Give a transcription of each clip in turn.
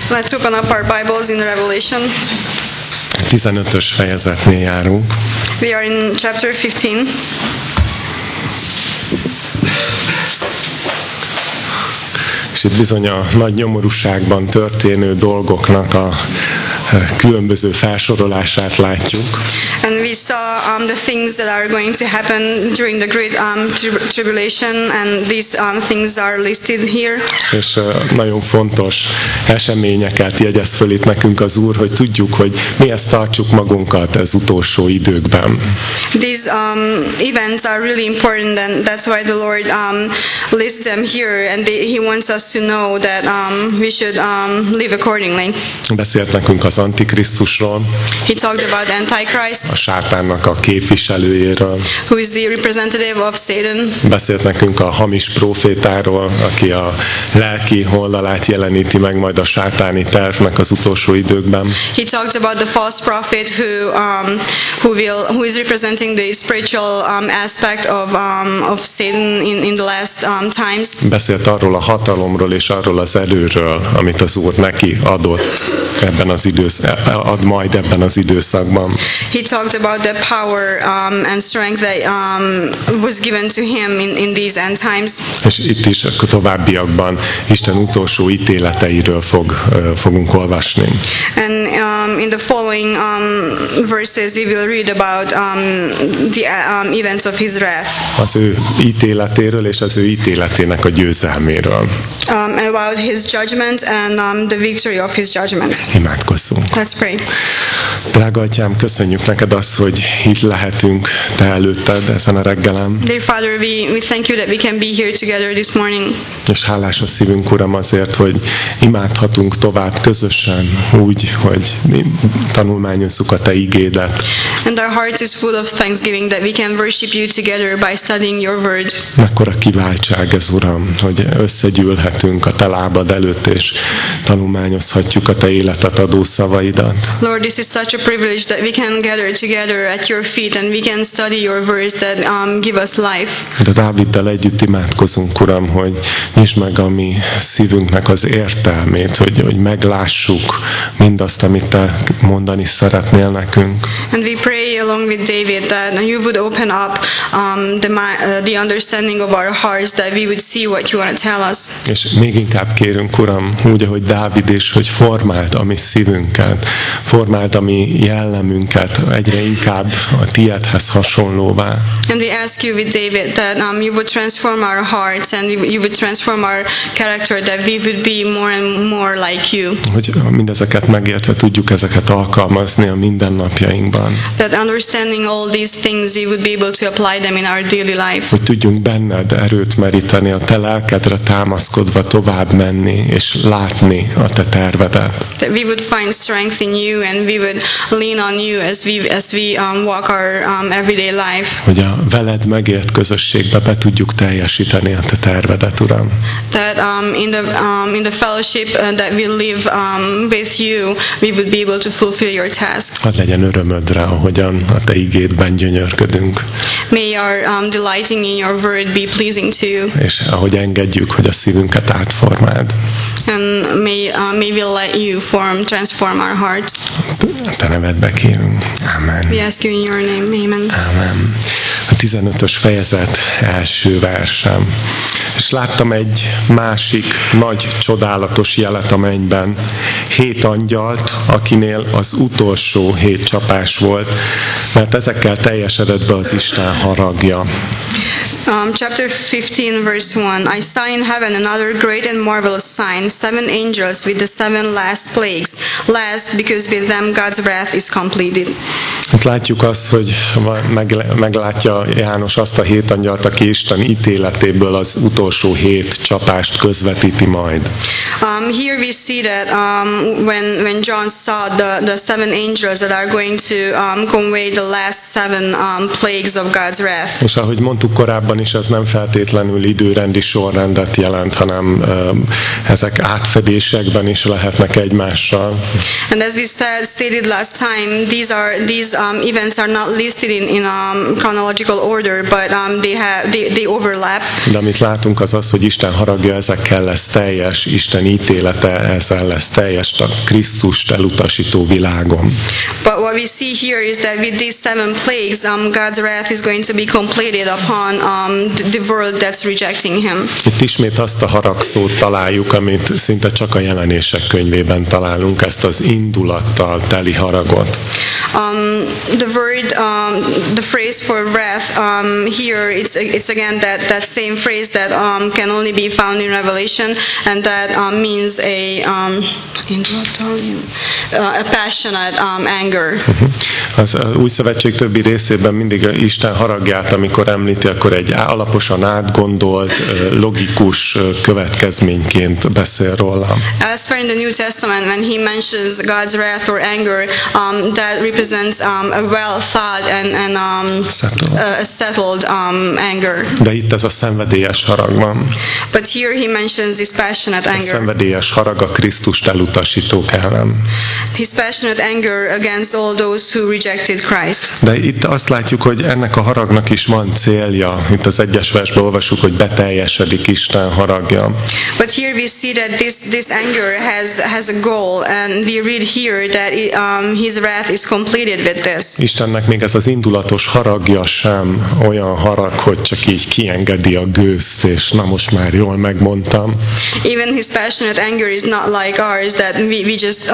Let's open up our Bibles in Revelation. 15-ös fejezetnél járunk. We are in chapter 15. És itt bizony a nagy nyomorúságban történő dolgoknak a különböző felsorolását látjuk. And we saw the things that are going to happen during the great tribulation, and these things are listed here. És nagyon fontos eseményeket jegyez föl itt nekünk az Úr, hogy tudjuk, hogy mihez tartsuk magunkat az utolsó időkben. These events are really important, and that's why the Lord lists them here, and He wants us to know that we should live accordingly. Beszélt nekünk az Antikrisztusról. He talked about Antichrist, a sátánnak a képviselőjéről. Who is the representative of Satan. Beszélt nekünk a hamis profétáról, aki a lelki oldalát jeleníti meg majd a sátáni tervnek az utolsó időkben. He talked about the false prophet who is representing the spiritual aspect of Satan in the last times. Beszélt arról a hatalomról és arról az erőről, amit az Úr neki adott ad majd ebben az időszakban. He talked about the power and strength that was given to him in these end times. És itt is a továbbiakban Isten utolsó ítéleteiről fogunk olvasni. And in the following verses we will read about the events of his wrath. Az ő ítéletéről és az ő ítéletének a győzelméről. About his judgment and the victory of his judgment. Imádkozzunk. Let's pray. Drága Atyám, köszönjük neked azt, hogy itt lehetünk te előtted ezen a reggelen. Dear Father, we thank you that we can be here together this morning. És hálás a szívünk, Uram, azért, hogy imádhatunk tovább közösen úgy, hogy tanulmányozzuk a te igédet. And our hearts is full of thanksgiving that we can worship you together by studying your word. Mekkora kiváltság ez, Uram, hogy összegyűlhetünk a te lábad előtt, és tanulmányozhatjuk a te életet adó szavaidat. Lord, this is such a privilege that we can gather together at your feet and we can study your words that give us life. De Dáviddal együtt imádkozunk, Uram, hogy nyisd meg a mi szívünknek az értelmét, hogy meglássuk mindazt, amit te mondani szeretnél nekünk. And we pray along with David that you would open up the understanding of our hearts, that we would see what you want to tell us. És még inkább kérünk, Uram, úgy, ahogy Dávid is, hogy formáld a mi szívünket, formáld a mi jellemünket egyre inkább a tiédhez hasonlóvá. And we ask you with David that you would transform our hearts and you would transform our character, that we would be more and more like you. Hogy mindezeket megértve tudjuk ezeket alkalmazni a mindennapjainkban. That understanding all these things, we would be able to apply them in our daily life. Hogy tudjunk benned erőt meríteni, a te lelkedre támaszkodva tovább menni és látni a te tervedet. That we would find strength in you and we would lean on you as we walk our everyday life. Hogy a veled megélt közösségbe be tudjuk teljesíteni a te tervedet, Uram. That in the fellowship that we live with you, we would be able to fulfill your tasks. Hadd legyen örömödre, ahogyan a te igédben gyönyörködünk. May our delighting in your word be pleasing to you. És ahogy engedjük, hogy a szívünket átformáld. And may we let you transform our hearts. Te nevedbe kérünk. Amen. We ask you in your name. Amen. Amen. A 15-ös fejezet első versem. És láttam egy másik nagy csodálatos jelet a mennyben. 7 angyalt, akinél az utolsó 7 csapás volt, mert ezekkel teljesedett be az Isten haragja. Chapter 15, verse 1. I saw in heaven another great and marvelous sign, 7 angels with the 7 last plagues. Last, because with them God's wrath is completed. Itt látjuk azt, hogy meglátja János azt a 7 angyalt, aki Isten ítéletéből az utolsó 7 csapást közvetíti majd. Here we see that when John saw the 7 angels that are going to convey the last 7 plagues of God's wrath. És ahogy mondtuk korábban Krisztusban is ez nem feltétlenül időrendi sorrendet jelent, hanem ezek átfedésekben is lehetnek egymással. And as we stated last time, these events are not listed in chronological order, but they overlap. De amit látunk az, hogy Isten haragja ezekkel lesz teljes, Isten ítélete ezzel lesz teljes a Krisztust elutasító világon. But what we see here is that with these 7 plagues, God's wrath is going to be completed upon the world that's rejecting him. Itt ismét azt a haragszót találjuk, amit szinte csak a Jelenések könyvében találunk, ezt az indulattal teli haragot. The phrase for wrath here, it's again that same phrase that can only be found in Revelation, and that means a passionate anger. Az Új Szövetség többi részében mindig Isten haragját, amikor említi, akkor egy alaposan átgondolt, logikus következményként beszél róla. Elsewhere in the New Testament, when he mentions God's wrath or anger, that represents a well thought and a settled anger. De itt ez a szenvedélyes harag van. But here he mentions this passionate anger. A szenvedélyes harag a Krisztust elutasítók ellen. His passionate anger against all those who rejected Christ. De itt azt látjuk, hogy ennek a haragnak is van célja. Itt az 1. versben olvassuk, hogy beteljesedik Isten haragja. But here we see that this anger has a goal, and we read here that his wrath is completed with this. Istennek még ez az indulatos haragja sem olyan harag, hogy csak így kiengedi a gőzt, és na most már jól megmondtam. Even his passionate anger is not like ours, that we just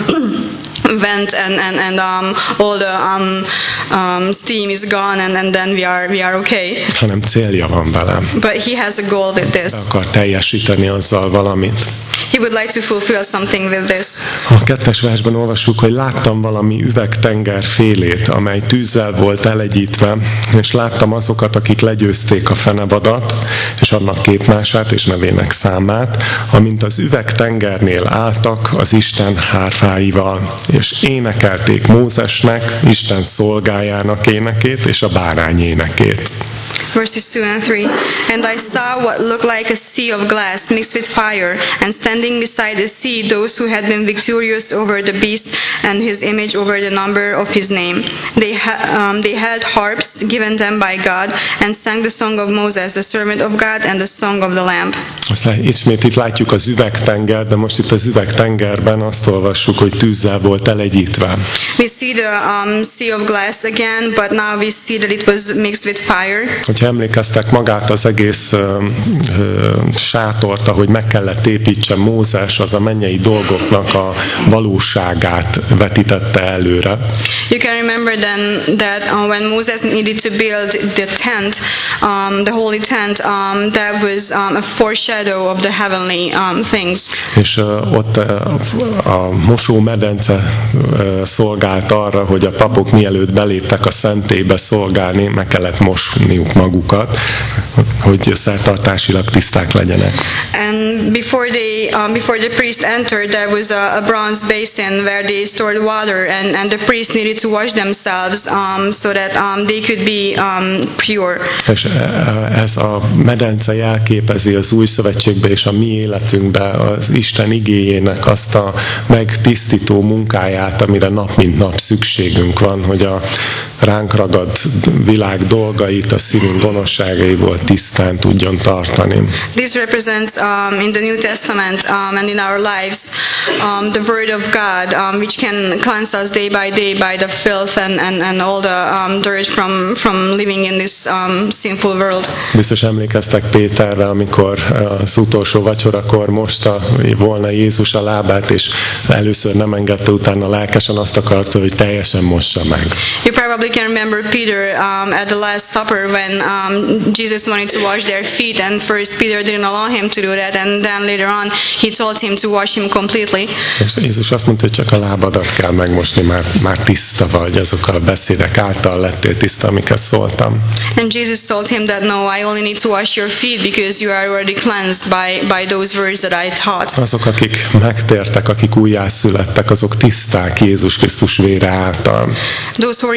vent and all the steam is gone, and then we are okay. Hanem célja van velem. But he has a goal with this. Akar teljesíteni azzal valamit. He would like to fulfill something with this. A 2. versben olvassuk, hogy láttam valami üvegtenger félét, amely tűzzel volt elegyítve, és láttam azokat, akik legyőzték a fenevadat, és annak képmását és nevének számát, amint az üvegtengernél álltak az Isten hárfáival, és énekelték Mózesnek, Isten szolgájának énekét és a bárány énekét. Verses 2 and 3. And I saw what looked like a sea of glass mixed with fire, and standing beside the sea those who had been victorious over the beast and his image, over the number of his name. They held harps given them by God, and sang the song of Moses, the servant of God, and the song of the Lamb. Aztán ismét itt látjuk az üvegtenger, de most itt az üvegtengerben azt olvassuk, hogy tűzzel volt elegyítve. We see the sea of glass again, but now we see that it was mixed with fire. Hogyha emlékeztek magát az egész sátort, ahogy meg kellett építse Mózes, az a mennyei dolgoknak a valóságát vetítette előre. You can remember then that when Moses needed to build the tent, the holy tent, that was a foreshadow of the heavenly things. És ott a mosómedence szolgált arra, hogy a papok mielőtt beléptek a szentélybe szolgálni, meg kellett mosniuk magukat, hogy szertartásilag tiszták legyenek. And before the priest entered, there was a bronze basin where they stored water, and the priest needed to wash themselves so that they could be pure. És ez a medence jelképezi az Új Szövetségben és a mi életünkben az Isten igéjének azt a megtisztító munkáját, amire nap mint nap szükségünk van, hogy a ránk ragadt világ dolgait a szívünk gonoszságaiból tisztán tudjon tartani. This represents in the New Testament and in our lives the Word of God, which can cleanse us day by the filth and all the dirt from living in this sinful world. Biztos emlékeztek Péterre, amikor az utolsó vacsorakor mosta volna Jézus a lábát, és először nem engedte, utána lelkesen azt akarta, hogy teljesen mossa meg. You probably can remember Peter at the Last Supper when Jesus wanted to wash their feet, and first Peter didn't allow him to do that, and then later on he told him to wash him completely. És Jézus azt mondta, hogy csak a lábadat kell megmosni, már tiszta vagy, azokkal a beszédek által lettél tiszta, amiket szóltam. And Jesus told him that no, I only need to wash your feet because you are already cleansed by those words that I taught. Azok, akik megtértek, akik újjászülettek, azok tiszták Jézus Krisztus vére által. Those who repent in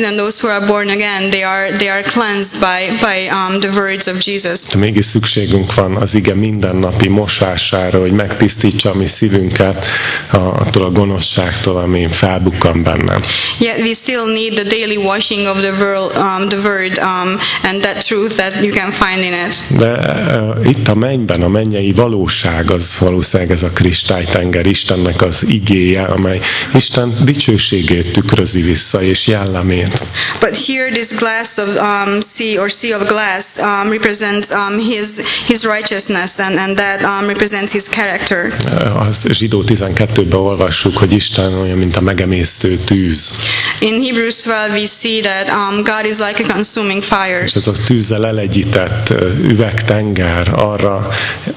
even those who are born again, they are cleansed by the words of Jesus. De mégis szükségünk van az ige mindennapi mosására, hogy megtisztítsa a mi szívünket attól a gonoszságtól, ami felbukkan bennem. Yet we still need the daily washing of the word and that truth that you can find in it. De itt a mennyben, a mennyei valóság az valószínűleg ez a kristálytenger, Istennek az igéje, amely Isten dicsőségét tükrözi vissza, és jellemét. But here this glass of sea of glass represents his righteousness and that represents his character. Az Zsidó 12-ben olvassuk, hogy Isten olyan, mint a megemésztő tűz. In Hebrews 12 we see that God is like a consuming fire. És ez a tűzzel elegyített üvegtenger arra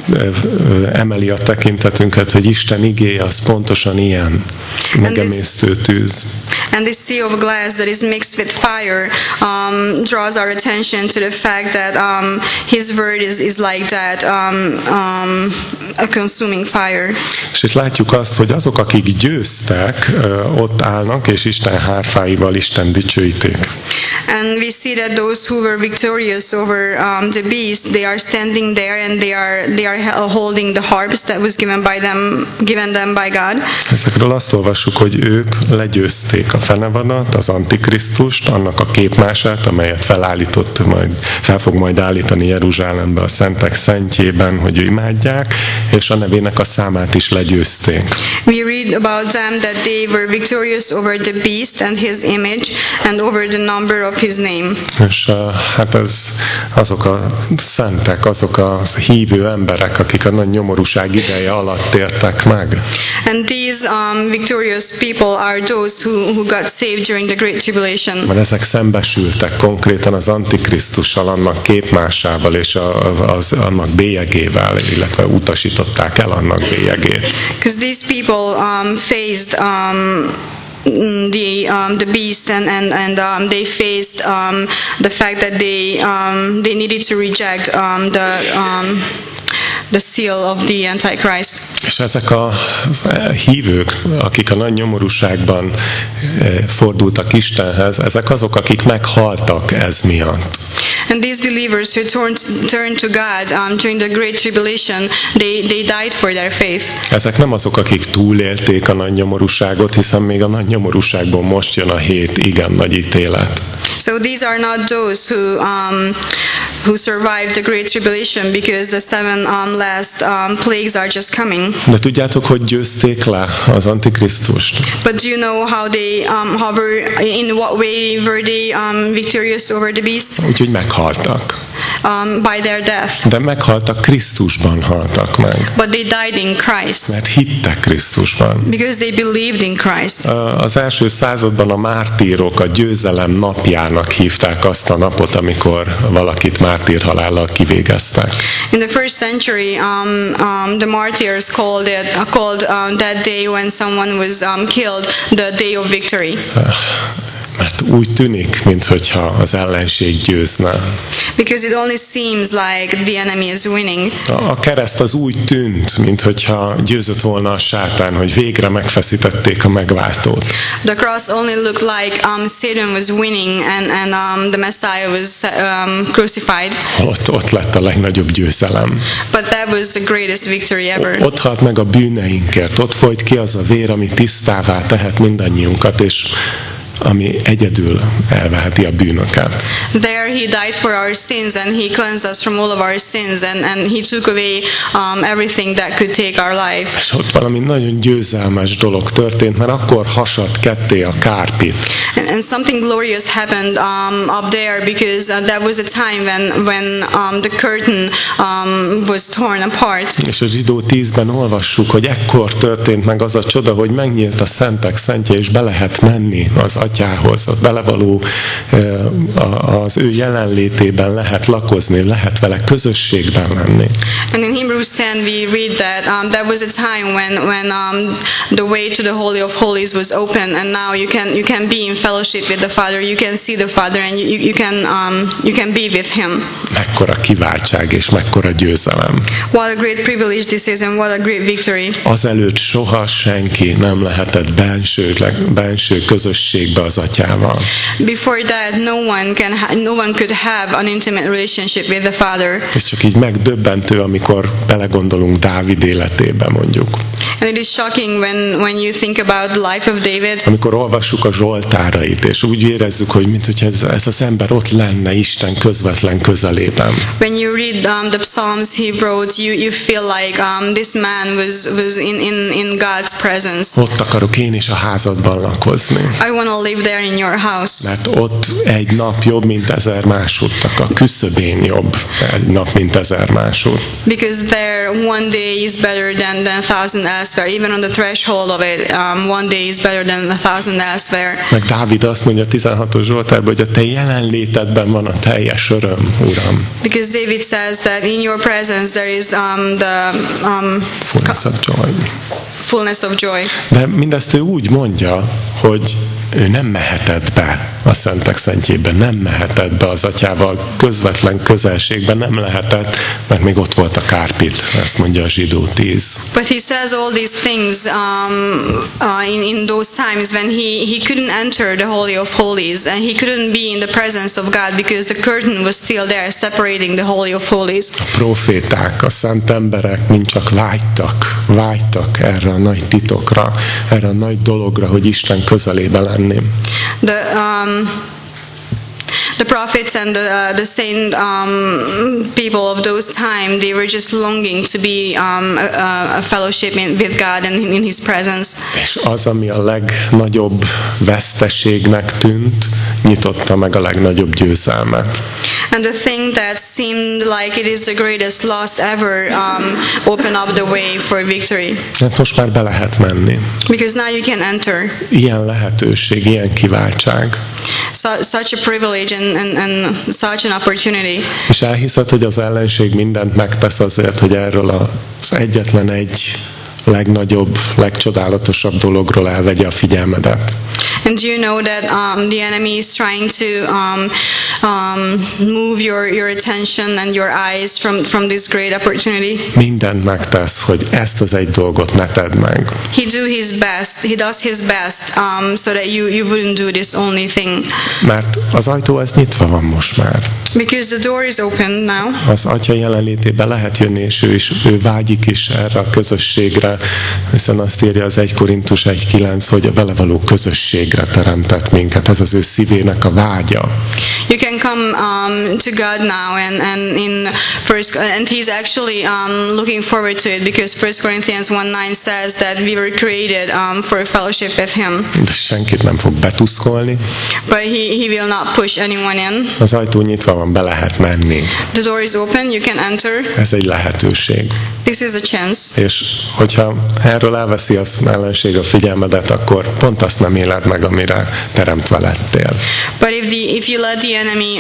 emeli a tekintetünket, hogy Isten igéje az pontosan ilyen megemésztő tűz. And this sea of glass that is mixed with fire draws our attention to the fact that his word is like that, a consuming fire. És itt látjuk azt, hogy azok, akik győztek, ott állnak, és Isten hárfáival Isten dicsőítik. And we see that those who were victorious over the beast, they are standing there and they are holding the harps that was given them by God. Ezekről azt olvassuk, hogy ők legyőzték a fenevadat, az antikrisztust, annak a képmását, amelyet fel fog majd állítani Jeruzsálembe a szentek szentjében, hogy ő imádják, és a nevének a számát is legyőzték. We read about them that they were victorious over the beast and his image and over the number of his name. És hát azok a szentek, azok a hívő emberek, akik a nagy nyomorúság ideje alatt tértek meg. And these victorious people are those who got saved during the Great Tribulation. Mert ezek szembesültek konkrétan az Antikrisztussal, annak képmásával és annak bélyegével, illetve utasították el annak bélyegét. Because these people faced the beast and they faced the fact that they needed to reject the seal of the Antichrist. És ezek a hívők, akik a nagy nyomorúságban fordultak Istenhez, ezek azok, akik meghaltak ez miatt. And these believers who turned to God during the Great Tribulation, they died for their faith. Ezek nem azok, akik túlélték a nagy nyomorúságot, hiszen még a nagy nyomorúságból most jön a 7 igen nagy ítélet. So these are not those who survived the Great Tribulation, because the 7 last plagues are just coming. De tudjátok, hogy győzték le az Antikrisztust? But do you know how they in what way were they victorious over the beast? Úgyhogy meghaltak. By their death. De meghaltak, Krisztusban haltak meg. But they died in Christ. Mert hittek Krisztusban. Because they believed in Christ. Az első században a mártírok a győzelem napjának hívták azt a napot, amikor valakit mártírhalállal kivégeztek. In the first century, the martyrs called that day when someone was killed the day of victory. Mert úgy tűnik, minthogyha az ellenség győzne. Because it only seems like the enemy is winning. A kereszt az úgy tűnt, minthogyha győzött volna a sátán, hogy végre megfeszítették a megváltót. The cross only looked like Satan was winning and the Messiah was crucified. Ott lett a legnagyobb győzelem. But that was the greatest victory ever. Ott halt meg a bűneinkért, ott folyt ki az a vér, ami tisztává tehet mindannyiunkat, és ami egyedül elveheti a bűnöket. There he died for our sins and he cleansed us from all of our sins and he took away everything that could take our life. És ott valami nagyon győzelmes dolog történt, mert akkor hasadt ketté a kárpit. And something glorious happened up there, because that was a time when the curtain was torn apart. És a Zsidó 10-ben olvassuk, hogy ekkor történt meg az a csoda, hogy megnyílt a szentek szentje, és be lehet menni az Atyához, ott belevaló az ő jelenlétében lehet lakozni, lehet vele közösségben lenni. And in Hebrews 10 we read that that was a time when the way to the Holy of Holies was open, and now you can be in fellowship with the Father, you can see the Father, and you can be with Him. Mekkora kiváltság és mekkora győzelem. What a great privilege this is, and what a great victory. Azelőtt soha senki nem lehetett benső közösségben közösségbe az atyával. Before that, no one could have an intimate relationship with the Father. És csak így megdöbbentő, amikor belegondolunk Dávid életébe, mondjuk. And it is shocking when you think about the life of David. Amikor olvassuk a Zsoltárait, és úgy érezzük, hogy mintha ez az ember ott lenne Isten közvetlen közelében. When you read the Psalms he wrote, you feel like this man was in God's presence. Ott akarok én is a házadban lakozni. I want to live there in your house. Mert ott egy nap jobb, mint 1000 másúttak. A küszöbén jobb egy nap, mint 1000 másút. Because there one day is better than 1,000 elsewhere. Even on the threshold of it, one day is better than 1,000 elsewhere. Meg Dávid azt mondja a 16. Zsoltárban, hogy a te jelenlétedben van a teljes öröm, Uram. Because David says that in your presence there is Fullness of joy. Fullness of joy. De mindezt ő úgy mondja, hogy ő nem mehetett be a szentek szentjébe, nem mehetett be az atyával közvetlen közelségbe, nem lehetett, mert még ott volt a kárpit, ezt mondja a Zsidó 10. But he says all these things in those times when he couldn't enter the Holy of Holies and he couldn't be in the presence of God because the curtain was still there separating the Holy of Holies. A proféták, a szent emberek mind csak vágytak erre a nagy titokra, erre a nagy dologra, hogy Isten közelébe lenni. The prophets and the saint people of those time, they were just longing to be a fellowship with God and in His presence. És az, ami a legnagyobb veszteségnek tűnt, nyitotta meg a legnagyobb győzelmet. And the thing that seemed like it is the greatest loss ever opened up the way for victory. Hát most már be lehet menni. Because now you can enter. Ilyen lehetőség, ilyen kiváltság. Such a privilege and such an opportunity. És elhiszed, hogy az ellenség mindent megtesz azért, hogy erről az egyetlen egy legnagyobb, legcsodálatosabb dologról elvegye a figyelmedet. And do you know that the enemy is trying to move your attention and your eyes from this great opportunity? Mindent megtesz, hogy ezt az egy dolgot ne tedd meg. He does his best so that you wouldn't do this only thing. Mert az ajtó ez nyitva van most már. Because the door is open now. Az Atya jelenlétében lehet jönni, és ő vágyik is erre a közösségre, hiszen azt írja az 1 Korintus 1:9, hogy a vele való közösségre teremtett minket. Ez az ő szívének a vágya. You can come to God now and he's actually looking forward to it because 1 Corinthians 1:9 says that we were created for a fellowship with him. De senkit nem fog betuszkolni. But he will not push anyone in. Az ajtó nyitva van, be lehet menni. The door is open, you can enter. Ez egy lehetőség. This is a chance. És hogyha erről elveszi az ellenség a figyelmedet, akkor pont azt nem éled meg, amire teremtve lettél. But if you let the enemy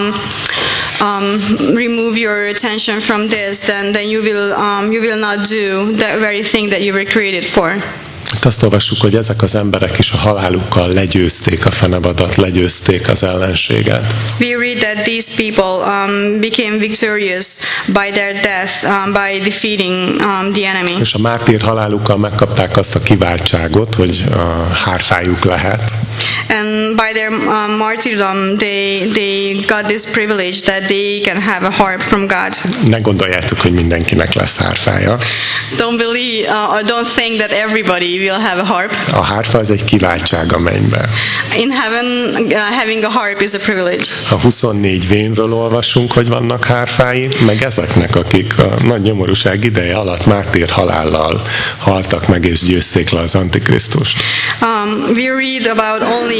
remove your attention from this, then you will not do that very thing that you were created for. Azt olvassuk, hogy ezek az emberek is a halálukkal legyőzték a fenevadat, legyőzték az ellenséget. We read that these people became victorious by their death, by defeating the enemy. És a mártír halálukkal megkapták azt a kiváltságot, hogy a hárfájuk lehet. And by their martyrdom, they got this privilege that they can have a harp from God. Ne gondoljátok, hogy mindenkinek lesz hárfája. Don't believe or don't think that everybody will have a harp. A hárfa az egy kiváltság a mennybe. In heaven, having a harp is a privilege. A 24 vénről olvasunk, hogy vannak hárfái, meg ezeknek, akik a nagy nyomorúság ideje alatt mártír halállal haltak meg és győzték le az Antikrisztust. We read about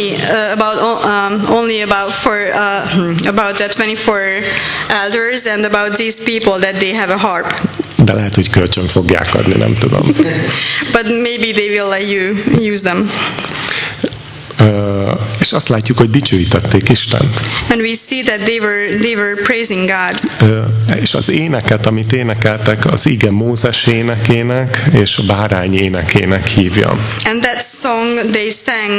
about the 24 elders and about these people that they have a harp. De lehet, hogy kölcsön fogják adni, nem tudom. But maybe they will let you use them. És azt látjuk, hogy dicsőítették Istent. And we see that they were praising God. És az éneket, amit énekeltek, az ige Mózes énekének és a bárány énekének hívja. And that song they sang,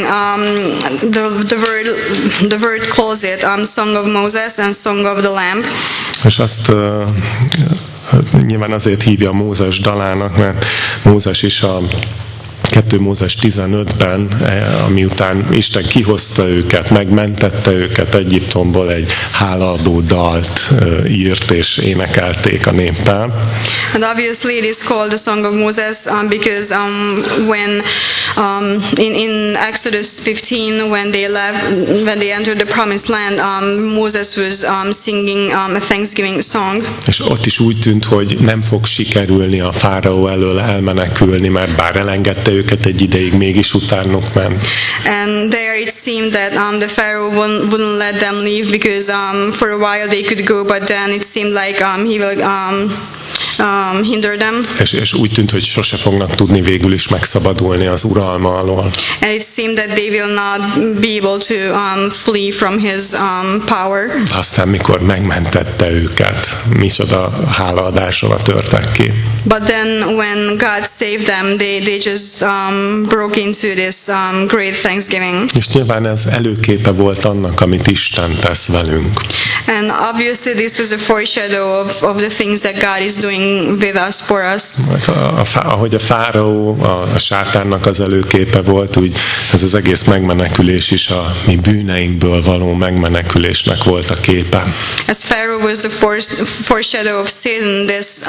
the word calls it Song of Moses and Song of the Lamb. És azt nyilván azért hívja Mózes dalának, mert Mózes is 2 Mózes 15-ben, amiután Isten kihozta őket, megmentette őket Egyiptomból, egy hálaadó dalt írt és énekelték a néppel. And obviously it is called the Song of Moses because when in Exodus 15 when they entered the promised land, Moses was singing a thanksgiving song. És ott is úgy tűnt, hogy nem fog sikerülni a fáraó elől elmenekülni, mert bár elengedte őket egy ideig, mégis utánuk ment. And there it seemed that the Pharaoh wouldn't let them leave because for a while they could go, but then it seemed like he will hinder them. És úgy tűnt, hogy sose fognak tudni végül is megszabadulni az uralma alól. And it seemed that they will not be able to flee from his power. Aztán mikor megmentette őket, micsoda hálaadásra törtek ki. But then when God saved them, they just broke into this great thanksgiving. És nyilván ez előképe volt annak, amit Isten tesz velünk. And obviously this was a foreshadow of the things that God is doing with us, for us. Ahogy a fáraó a sátánnak az előképe volt, úgy ez az egész megmenekülés is a mi bűneinkből való megmenekülésnek volt a képe. As Pharaoh was the foreshadow of Satan,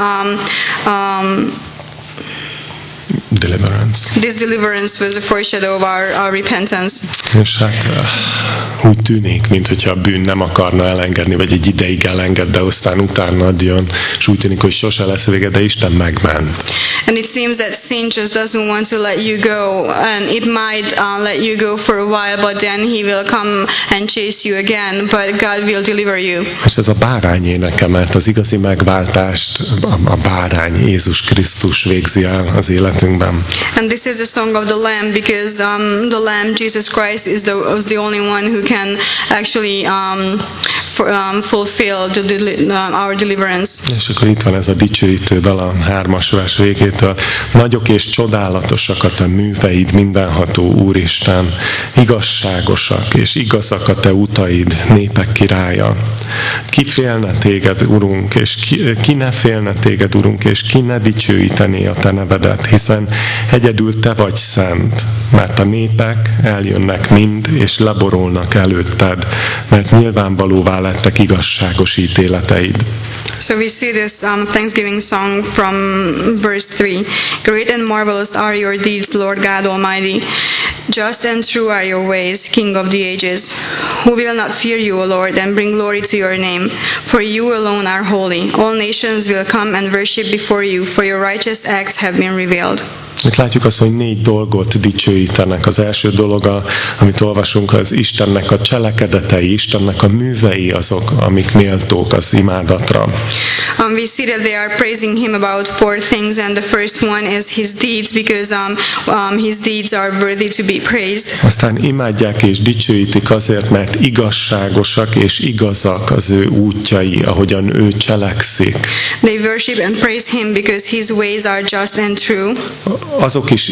this deliverance was a foreshadow of our repentance. És hát úgy tűnik, mintha a bűn nem akarna elengedni, vagy egy ideig elenged, de aztán utána jön, és úgy tűnik, hogy sose lesz vége, de Isten megment. And it seems that sin just doesn't want to let you go, and it might let you go for a while, but then he will come and chase you again, but God will deliver you. És ez a bárány éneke, mert az igazi megváltást a bárány Jézus Krisztus végzi el az életünkben. And this is a song of the Lamb because the Lamb Jesus Christ was the only one who can actually fulfill our deliverance. És akkor itt van ez a dicsőítő dal a 3. vers végétől. Nagyok és csodálatosak a te műveid, mindenható Úristen, igazságosak és igazak a te utaid, népek királya. Ki félne téged, Urunk, és ki ne félne téged, Urunk, és ki ne dicsőítené a te nevedet, hiszen egyedül te vagy szent, mert a népek eljönnek mind, és leborulnak előtted, mert nyilvánvalóvá lettek igazságos ítéleteid. So we see this Thanksgiving song from verse 3. Great and marvelous are your deeds, Lord God Almighty. Just and true are your ways, King of the ages. Who will not fear you, O Lord, and bring glory to your name? For you alone are holy. All nations will come and worship before you, for your righteous acts have been revealed. Itt látjuk azt, hogy 4 dolgot dicsőítenek. Az első dolog, amit olvasunk, az Istennek a cselekedetei, Istennek a művei azok, amik méltók az imádatra. We see that they are praising him about 4 things, and the first one is his deeds, because his deeds are worthy to be praised. Aztán imádják és dicsőítik azért, mert igazságosak és igazak az ő útjai, ahogyan ő cselekszik. They worship and praise him because his ways are just and true. Azok is,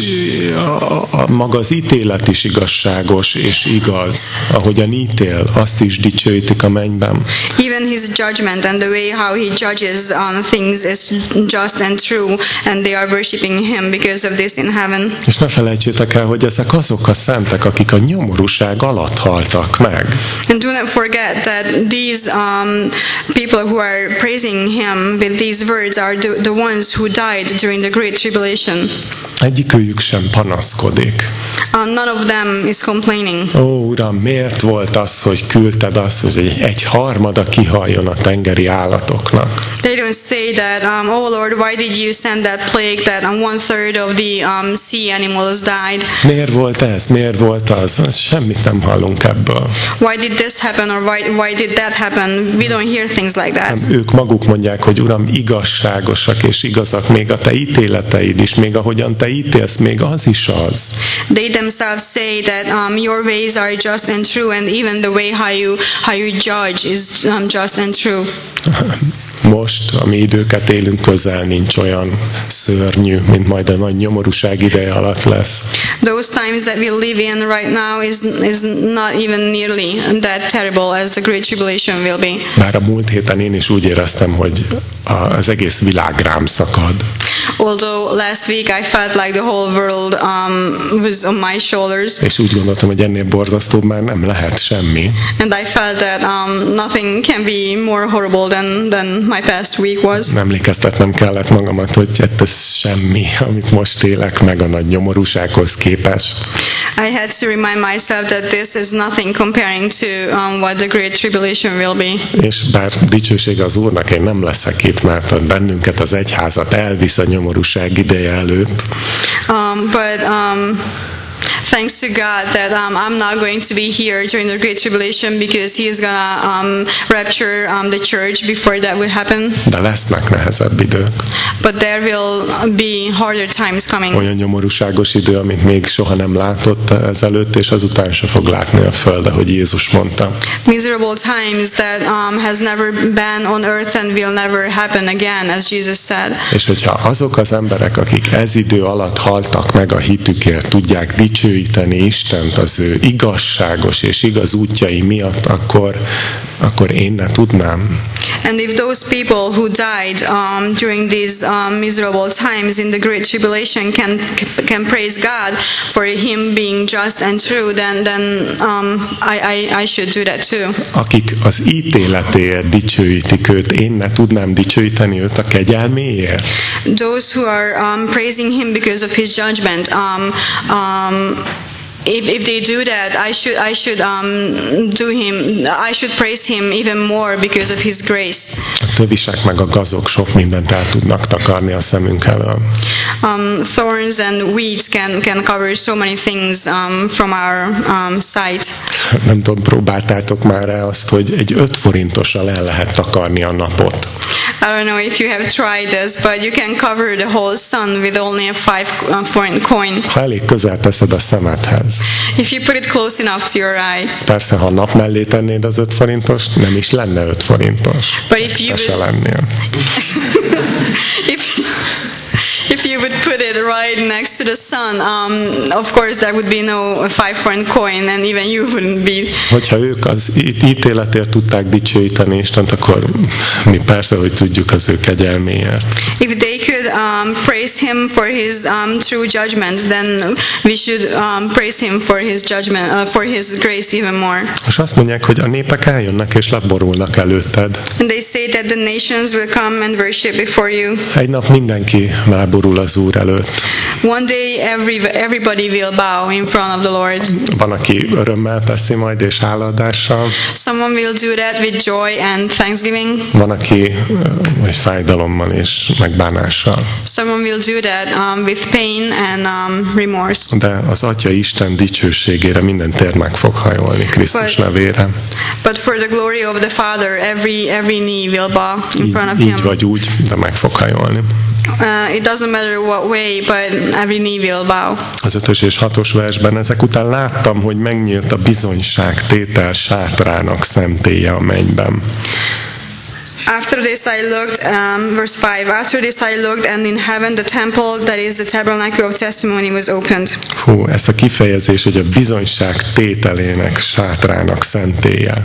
maga az ítélet is igazságos és igaz, ahogyan ítél, azt is dicsőítik a mennyben. Even his judgment and the way how he judges things is just and true, and they are worshiping him because of this in heaven. És ne felejtsétek el, hogy ezek azok a szentek, akik a nyomorúság alatt haltak meg. And do not forget that these people who are praising him with these words are the ones who died during the Great Tribulation. Egyikőjük sem panaszkodik. None of them is complaining. Ó, Uram, miért volt az, hogy küldted azt, hogy egy harmada kihaljon a tengeri állatoknak? They don't say that, oh Lord, why did you send that plague that 1/3 of the sea animals died? Miért volt ez? Miért volt az? Semmit nem hallunk ebből. Why did this happen, or why did that happen? We don't hear things like that. Ők maguk mondják, hogy Uram, igazságosak és igazak, még a te ítéleteid is, még ahogyan te ítélsz, még az is az. They themselves say that your ways are just and true, and even the way how you judge is just and true. Most, a mi időket élünk, közel nincs olyan szörnyű, mint majd a nagy nyomorúság ideje alatt lesz. Those times that we live in right now is not even nearly that terrible as the Great Tribulation will be. Bár a múlt héten én is úgy éreztem, hogy az egész világ rám szakad. Although last week I felt like the whole world was on my shoulders. És úgy gondoltam, hogy ennél borzasztóbb már nem lehet semmi. And I felt that nothing can be more horrible than my past week was. Emlékeztetnem kellett magamat, hogy ez semmi, amit most élek meg a nagy nyomorúsághoz képest. I had to remind myself that this is nothing comparing to what the Great Tribulation will be. És bár dicsőség az Úrnak, én nem leszek itt, mert bennünket az egyházat elvisz a nyomorúság ideje előtt. Thanks to God that I'm not going to be here during the Great Tribulation because He is gonna rapture the church before that will happen. De lesznek nehezebb idők. But there will be harder times coming. Olyan nyomorúságos idő, amit még soha nem látott ezelőtt, és azután se fog látni a föld, ahogy Jézus mondta. Miserable times that has never been on earth and will never happen again, as Jesus said. És hogyha azok az emberek, akik ez idő alatt haltak meg a hitükért, tudják dicsőíteni Istent az ő igazságos és igaz útjai miatt, akkor én ne tudnám. And if those people who died during these miserable times in the Great Tribulation can praise God for Him being just and true, then I should do that too. Akik az ítéletéért dicsőítik őt, én ne tudnám dicsőíteni őt a kegyelméért? Those who are praising Him because of His judgment, if they do that, I should praise Him even more because of His grace. A tövisek meg a gazok sok mindent el tudnak takarni a szemünk elől. Thorns and weeds can cover so many things from our sight. Nem tudom, próbáltátok már azt, hogy egy 5 forintossal el lehet takarni a napot? I don't know if you have tried this, but you can cover the whole sun with only a 5 foreign coin. Ha elég közel teszed a szemedhez. If you put it close enough to your eye. Persze, ha nap mellé tennéd az 5 forintost, nem is lenne 5 forintos. But if you se lennél. If you would put it right next to the sun, of course there would be no 5 foreign coin, and even you wouldn't be. Hogyha ők az ítéletért tudták dicsőíteni Istent, akkor mi persze, hogy tudjuk az ő kegyelméért. If they could praise Him for His true judgment, then we should praise Him for His judgment, for His grace even more. És azt mondják, hogy a népek eljönnek és leborulnak előtted. And they say that the nations will come and worship before you. Egy nap mindenki leborul az Úr előtt. One day everybody will bow in front of the Lord. Van, aki örömmel teszi majd és háladással. Someone will do that with joy and thanksgiving. Van, aki vagy fájdalommal és megbánással. Someone will do that with pain and remorse. De az Atya Isten dicsőségére minden tér meg fog hajolni Krisztus nevére. But for the glory of the Father, every knee will bow in front of Him. Így vagy úgy, de meg fog hajolni. It doesn't matter what way, but every knee will bow. Az 5. és 6. versben ezek után láttam, hogy megnyílt a bizonyságtétel sátrának szentélye a mennyben. After this I looked, verse 5, after this I looked, and in heaven the temple, that is the tabernacle of testimony, was opened. Ezt a kifejezés, hogy a bizonyság tételének sátrának szentélye.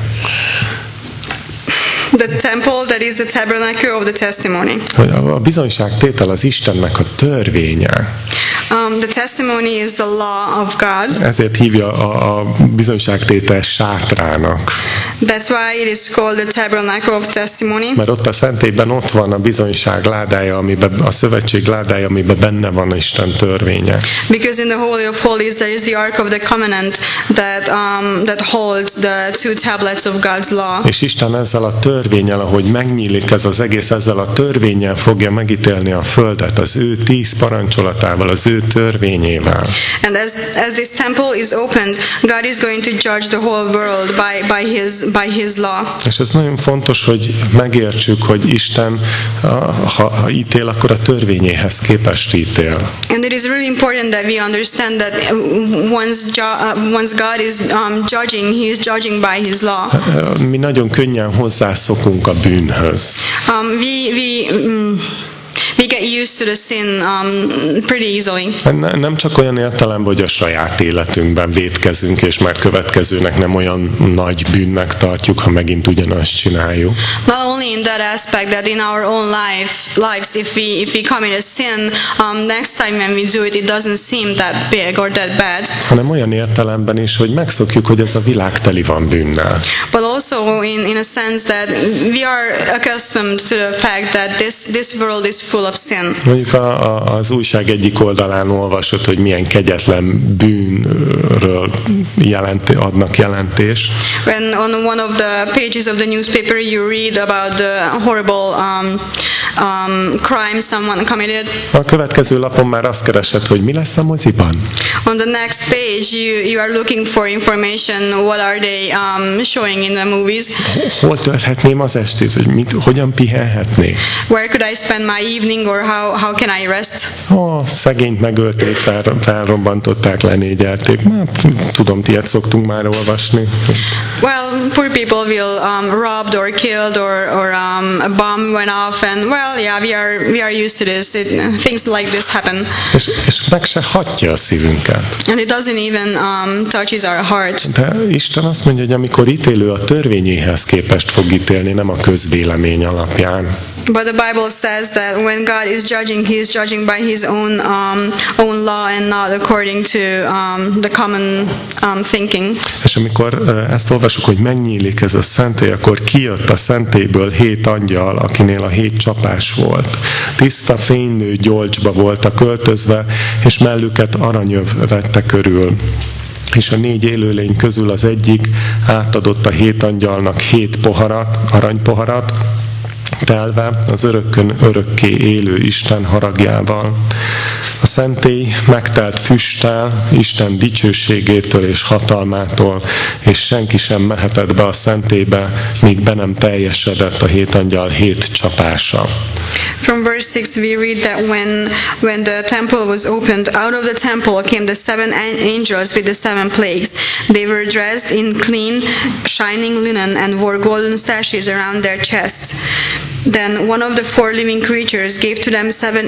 The temple, that is the tabernacle of the testimony. A bizonyságtétel az Istennek a törvénye. The testimony is the law of God. Ezért hívja a bizonyságtétel sátrának. That's why it is called the tabernacle of testimony. Mert ott a szentélyben ott van a bizonyság ládája, amiben a szövetség ládája, amiben benne van Isten törvénye. Because in the Holy of Holies there is the Ark of the Covenant that holds the 2 tablets of God's law. És Isten ezzel a törvénnyel, ahogy megnyílik ez az egész, ezzel a törvénnyel fogja megítélni a földet, az ő 10 parancsolatával, az ő törvényével. And as this temple is opened, God is going to judge the whole world by his law. És ez nagyon fontos, hogy megértsük, hogy Isten, ha ítél, akkor a törvényéhez képest ítél. And it is really important that we understand that once God is judging, He is judging by His law. Mi nagyon könnyen hozzászokunk a bűnhöz. We get used to the sin pretty easily. Nem csak olyan értelemben, hogy a saját életünkben vétkezünk, és már következőnek nem olyan nagy bűnnek tartjuk, ha megint ugyanazt csináljuk. Not only in that aspect that in our own lives, if we commit a sin, next time when we do it, it doesn't seem that big or that bad. Hanem olyan értelemben is, hogy megszokjuk, hogy ez a világ teli van bűnnel. But also in a sense that we are accustomed to the fact that this world is full of sin. Mondjuk az újság egyik oldalán olvasod, hogy milyen kegyetlen bűnről adnak jelentést. When on one of the pages of the newspaper you read about the horrible crime someone committed. A következő lapon már azt keresed, hogy mi lesz a moziban. On the next page you are looking for information. What are they showing in the movies? Hol tölthetném az estét, hogy hogyan pihenhetnék? Where could I spend my evening, or how can I rest? Szegényt megölték, felrobbantották, lenégyelték. Tudom, ilyet szoktunk már olvasni. Well, poor people will robbed or killed, or a bomb went off, and well, yeah, we are used to this. Things like this happen. És meg se hatja a szívünket. And it doesn't even touches our heart. De Isten azt mondja, hogy amikor ítélő, a törvényéhez képest fog ítélni, nem a közvélemény alapján. But the Bible says that when God is judging, He is judging by His own law and not according to the common thinking. És amikor ezt olvasjuk, hogy megnyílik ez a szentély, akkor kijött a szentélyből 7 angyal, akinél a 7 csapás volt. Tiszta fénylő gyolcsba voltak öltözve, és mellüket aranyöv vette körül. És a 4 élőlény közül az egyik átadott a 7 angyalnak 7 poharat, aranypoharat, telve az örökkön örökké élő Isten haragjával. A szentély megtelt füsttel, Isten dicsőségétől és hatalmától, és senki sem mehetett be a szentélybe, míg be nem teljesedett a 7 angyal 7 csapása. From verse 6 we read that when the temple was opened, out of the temple came the 7 angels with the 7 plagues. They were dressed in clean, shining linen and wore golden sashes around their chests. Then one of the 4 living creatures gave to the 7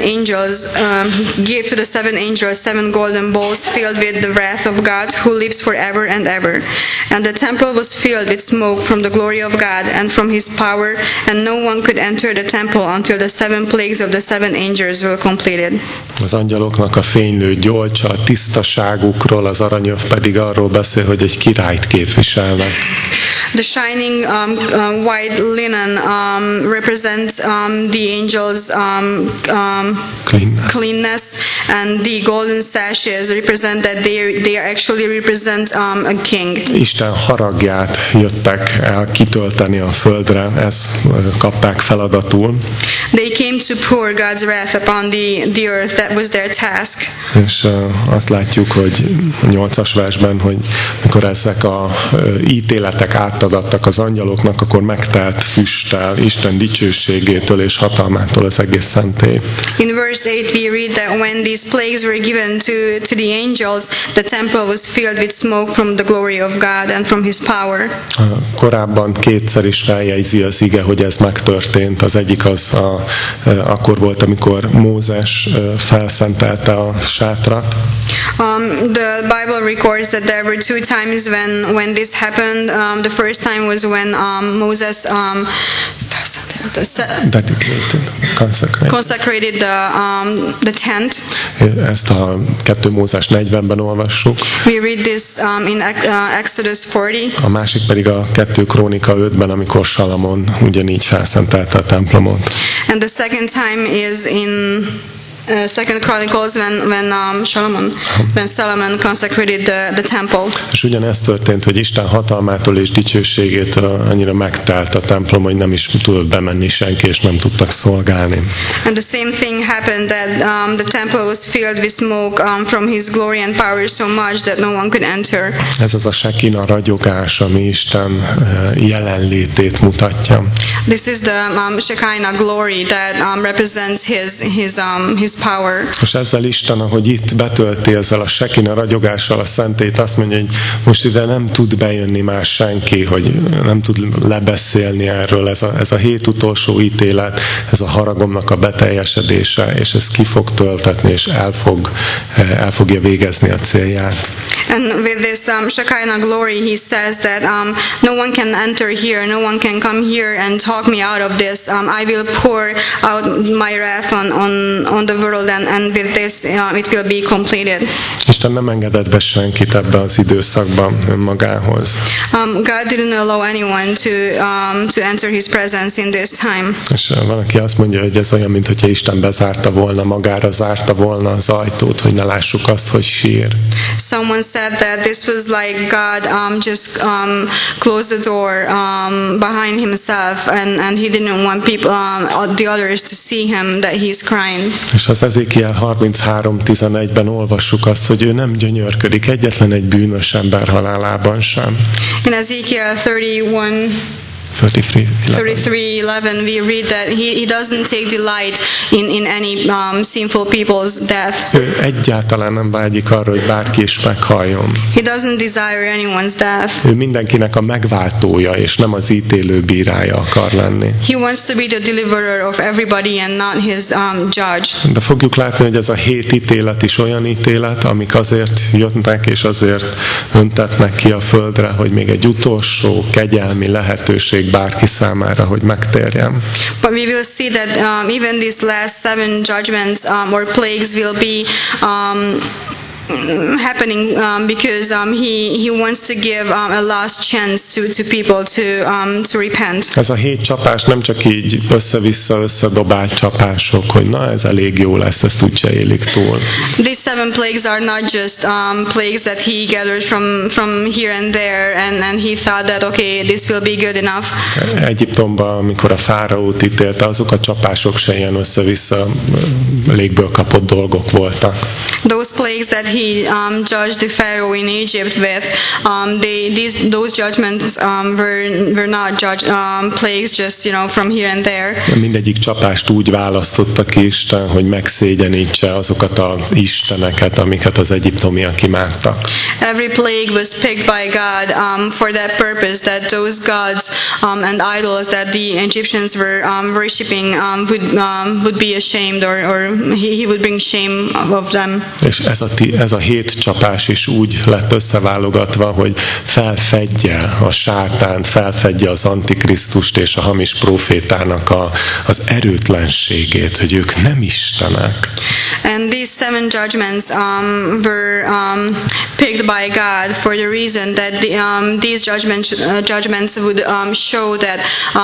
angels 7 golden bowls filled with the wrath of God, who lives forever and ever. And the temple was filled with smoke from the glory of God and from His power, and no one could enter the temple until the 7 plagues of the 7 angels were completed. Az angyaloknak a fénylő gyolcsa a tisztaságukról, az aranyöv pedig arról beszél, hogy egy királyt képviselnek. The shining white linen represents the angels' cleanness, and the golden sashes represent that they actually represent a king. Isten haragját jöttek el kitölteni a földre, ezt kapták feladatul. They came to pour God's wrath upon the earth. That was their task. És azt látjuk, hogy a 8-as versben, hogy mikor ezek a ítéletek átadattak az angyaloknak, akkor megtelt füsttel, Isten dicsőségétől és hatalmától az egész szentély. In verse 8 we read that when these plagues were given to the angels, the temple was filled with smoke from the glory of God and from His power. Korábban 2-szer is feljegyzi az ige, hogy ez megtörtént. Az egyik az akkor volt, amikor Mózes felszentelte a sátrat. The Bible records that there were 2 times when this happened. The first time was when Moses consecrated the tent. Ezt a 2 Mózes 40-ben olvassuk. We read this in Exodus 40. A másik pedig a 2 Krónika 5-ben, amikor Salamon ugyanígy felszentelte a templomot. And the second time is in Second Chronicles when Solomon consecrated the temple. És ugyanezt történt, hogy Isten hatalmától és dicsőségétől annyira megtelt a templom, hogy nem is tudott bemenni senki, és nem tudtak szolgálni. And the same thing happened that the temple was filled with smoke from His glory and power so much that no one could enter. Ez az a sekina ragyogás, ami Isten jelenlétét mutatja. This is the Shekinah glory that represents His power. És ezzel Isten, ahogy itt betölti ezzel a sekina ragyogással a szentét, azt mondja, hogy most ide nem tud bejönni már senki, hogy nem tud lebeszélni erről. Ez a 7 utolsó ítélet, ez a haragomnak a beteljesedése, és ez ki fog töltetni, és el fogja végezni a célját. And with this Shekinah glory, he says that no one can enter here, no one can come here and talk me out of this. I will pour out my wrath on the world, and with this it will be completed. Isten nem engedett be senkit ebben az időszakban önmagához. God didn't allow anyone to enter his presence in this time. És van, aki azt mondja, hogy ez olyan, mintha Isten bezárta volna, magára zárta volna az ajtót, hogy ne lássuk azt, hogy sír. Someone said that this was like God just closed the door behind himself, and he didn't want people, the others, to see him that he's crying. És az Ezékiel 33:11-ben olvassuk azt, hogy ő nem gyönyörködik egyetlen egy bűnös ember halálában sem. In Ezekiel 33:11, we read that he doesn't take delight in any sinful people's death. Ő egyáltalán nem vágyik arra, hogy bárki is meghalljon. He doesn't desire anyone's death. Ő mindenkinek a megváltója, és nem az ítélő bírája akar lenni. He wants to be the deliverer of everybody and not his judge. De fogjuk látni, hogy ez a 7 ítélet is olyan ítélet, amik azért jöttek, és azért öntetnek ki a földre, hogy még egy utolsó kegyelmi lehetőség bárki számára, hogy megtérjen. But we will see that even these last 7 judgments or plagues will be happening because he wants to give a last chance to people to repent. Ez a 7 csapás nem csak így össze-vissza-összedobált csapások, hogy na ez elég jó lesz, ezt úgyse élik túl. These 7 plagues are not just plagues that he gathered from here and there, and he thought that okay, this will be good enough. Egyiptomban, amikor a fáraót ítélte, azok a csapások se ilyen össze-vissza légből kapott dolgok voltak. Those plagues that he judged the Pharaoh in Egypt with, those judgments were not plagues just from here and there. Mindegyik csapást úgy választotta ki Isten, hogy megszégyenítse azokat az isteneket, amiket az egyiptomiak imádtak. Every plague was picked by God for that purpose, that those gods and idols that the Egyptians were worshiping would be ashamed, or he would bring shame of them. És ez a 7 csapás is úgy lett összeválogatva, hogy felfedje a sátánt, felfedje az antikrisztust és a hamis profétának az erőtlenségét, hogy ők nem istenek. And these 7 judgments were picked by God for the reason that these judgments would show that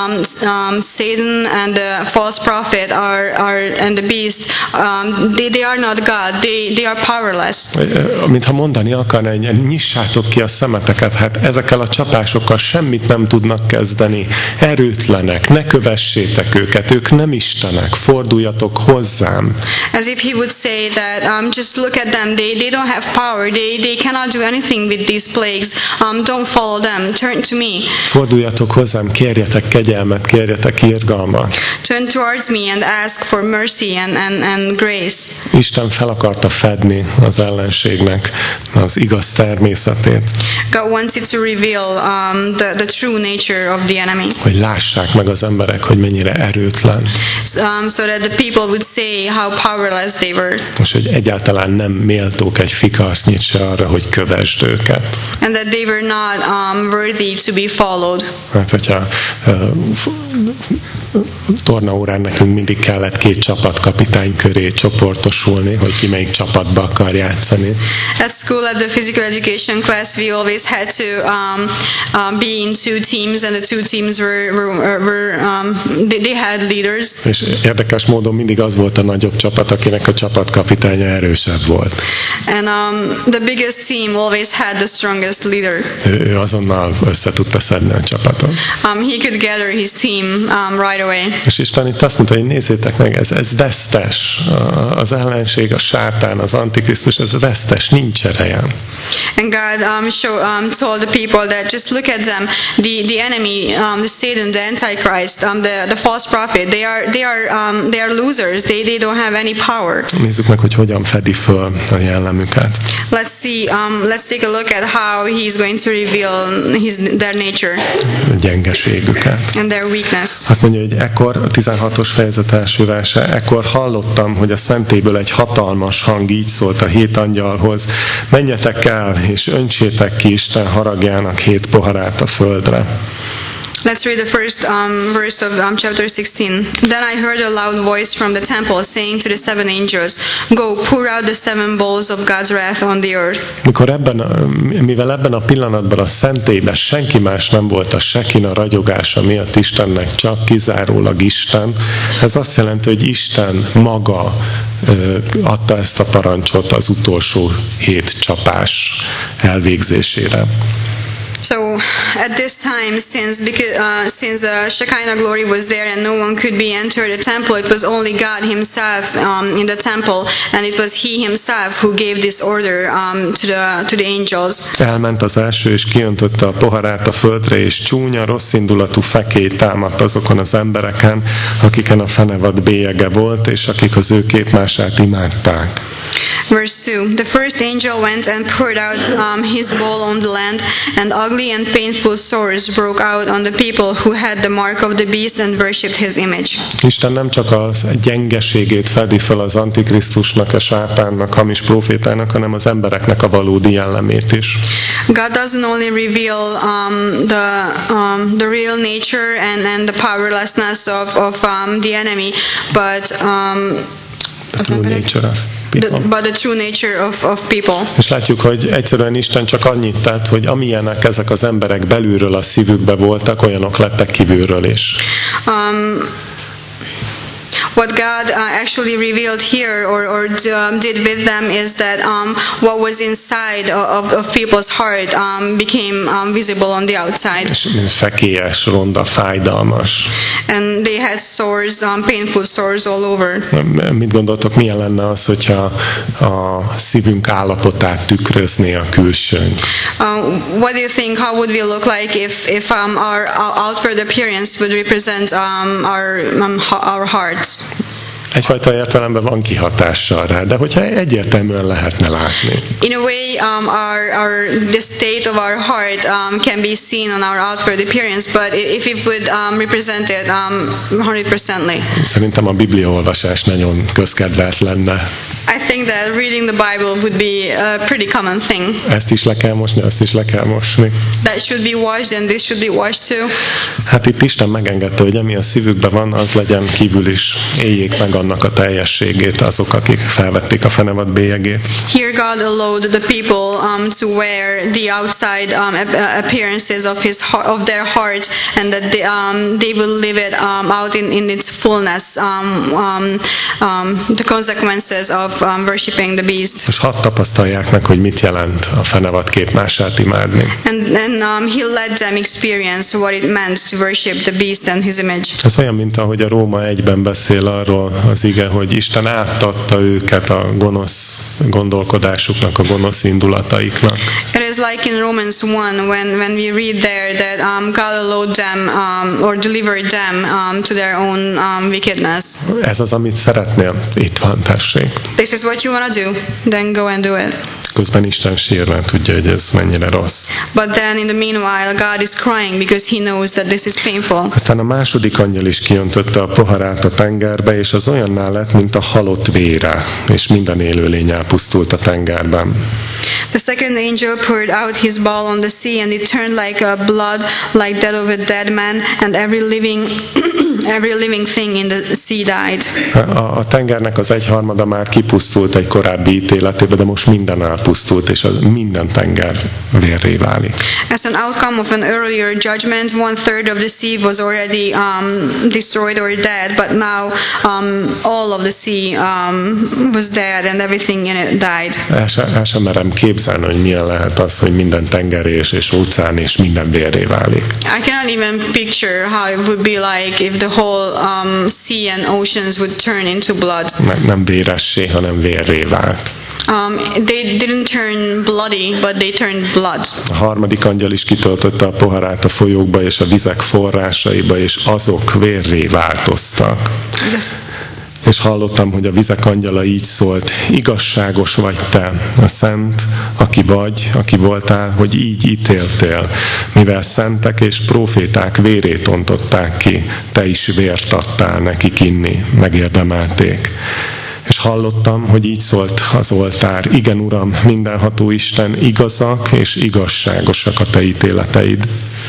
Satan and the false prophet and the beast, they are not God. They are powerless. Mintha mondani akarna, hogy nyissátok ki a szemeteket, hát ezekkel a csapásokkal semmit nem tudnak kezdeni. Erőtlenek, ne kövessétek ők nem istenek, forduljatok hozzám. As if he would say that just look at them, they don't have power, they cannot do anything with these plagues, don't follow them, turn to me. Forduljatok hozzám, kérjetek kegyelmet, kérjetek irgalmat. Turn towards me and ask for mercy and grace. Isten fel akarta fedni az ellenségnek az igaz természetét. God wanted to reveal the true nature of the enemy. Hogy lássák meg az emberek, hogy mennyire erőtlen. So that the people would say how powerless they were. És hogy egyáltalán nem méltók egy fikarsnyit se arra, hogy kövesd őket. And that they were not worthy to be followed. Hát, hogyha tornaórán nekünk mindig kellett 2 csapatkapitány köré csoportosulni, hogy ki melyik csapatba akar játszani. At school, at the physical education class, we always had to be in 2 teams, and the 2 teams they had leaders. És érdekes módon mindig az volt a nagyobb csapat, akinek a csapatkapitánya erősebb volt. And the biggest team always had the strongest leader. Ő azonnal össze tudta szedni a csapatot. He could gather his team right away. És Isten itt azt mondta, hogy nézzétek meg, ez vesztes. Az ellenség, a sátán, az antikrisztus, ez vesztes, nincs ereje. And God told the people that just look at them, the enemy, the Satan, the Antichrist, the false prophet. They are losers. They don't have any power. Nézzük meg, hogy hogyan fedi föl a jellemüket. Let's take a look at how he's going to reveal their nature. A gyengeségüket. And their weakness. Azt mondja, hogy ekkor, a 16-os fejezet első verse, ekkor hallottam, hogy a szentélyből egy hatalmas hang így szólt a 7 angyalhoz: menjetek el, és öntsétek ki Isten haragjának 7 poharát a földre. Let's read the first verse of chapter 16. Then I heard a loud voice from the temple saying to the 7 angels, "Go, pour out the 7 bowls of God's wrath on the earth." Mivel ebben a pillanatban a szentélyben senki más nem volt, a Sekina ragyogása miatt Istennek, csak kizárólag Isten, ez azt jelenti, hogy Isten maga adta ezt a parancsot az utolsó 7 csapás elvégzésére. So at this time, since the Shekinah glory was there and no one could be entered the temple, it was only God Himself in the temple, and it was He Himself who gave this order to the angels. Elment az első, és kiöntötte a poharát a földre, és csúnya, rosszindulatú fekély támadt azokon az embereken, akiken a fenevad bélyege volt, és akik az ő képmását imádták. Verse 2. The first angel went and poured out his bowl on the land, and ugly and painful sores broke out on the people who had the mark of the beast and worshipped his image. Isten nem csak a gyengeségét fedi fel az Antikrisztusnak, a sátánnak, hamis profétának, hanem az embereknek a valódi jellemét is. God doesn't only reveal the real nature and the powerlessness of the enemy, but the true nature of people. But the true nature of people. És látjuk, hogy egyszerűen Isten csak annyit tett, hogy amilyenek ezek az emberek belülről a szívükbe voltak, olyanok lettek kívülről is. What God actually revealed here or did with them is that what was inside of people's heart became visible on the outside. És fekélyes, ronda, fájdalmas. And they had sores, painful sores all over. Mit gondoltok, milyen lenne az, hogyha a szívünk állapotát tükrözné a külsőnk? What do you think? How would we look like if our outward appearance would represent our hearts? Egyfajta értelemben van kihatással rá, de hogyha egyértelműen lehetne látni. In a way, the state of our heart can be seen on our outward appearance, but if it would represent it 100%. Szerintem a bibliaolvasás nagyon közkedvelt lenne. I think that reading the Bible would be a pretty common thing. Ezt is le kell mosni, azt is le kell mosni. That should be washed and this should be washed too. Hát itt Isten megengedte, hogy ami a szívükben van, az legyen kívül is. Éljék meg annak a teljességét azok, akik felvették a fenevad bélyegét. Here God allowed the people to wear the outside appearances of their heart, and that they will live it out in its fullness. The consequences of worshiping the beast. És hadd tapasztalják meg, hogy mit jelent a fenevad képmását imádni. And he let them experience what it meant to worship the beast and his image. Ez olyan, mint ahogy a Róma 1-ben beszél arról az ige, hogy Isten átadta őket a gonosz gondolkodásuknak, a gonosz indulataiknak. It is like in Romans 1 when we read there that God allowed them or delivered them to their own wickedness. Ez az, amit szeretnél. Itt van, tessék. This is what you want to do, then go and do it. Közben Isten sír, mert tudja, hogy ez mennyire rossz. But then in the meanwhile God is crying because he knows that this is painful. Aztán a második angyal is kiöntötte a poharát a tengerbe, és az olyanná lett, mint a halott vére, és minden élőlény elpusztult a tengerben. The second angel poured out his bowl on the sea, and it turned like a blood, like that of a dead man, and every living thing in the sea died. A tengernek az 1/3 már kipusztult egy korábbi ítéletében, de most minden elpusztult, és minden tenger vérré válik. As an outcome of an earlier judgment, 1/3 of the sea was already destroyed or dead, but now all of the sea was dead, and everything in it died. El sem merem képzelni, hogy milyen lehet az, hogy minden tenger és óceán és minden vérré válik. I cannot even picture how it would be like if the whole sea and oceans would turn into blood. Nem véressé, hanem vérré vált. They didn't turn bloody, but they turned blood. A harmadik angyal is kitöltötte a poharát a folyókba és a vizek forrásaiba, és azok vérré változtak. Yes. És hallottam, hogy a vizek angyala így szólt: igazságos vagy te, a szent, aki voltál, hogy így ítéltél, mivel szentek és próféták vérét ontották ki, te is vért adtál nekik inni, megérdemelték. És hallottam, hogy így szólt az oltár: igen, Uram, mindenható Isten, igazak és igazságosak a te ítéleteid.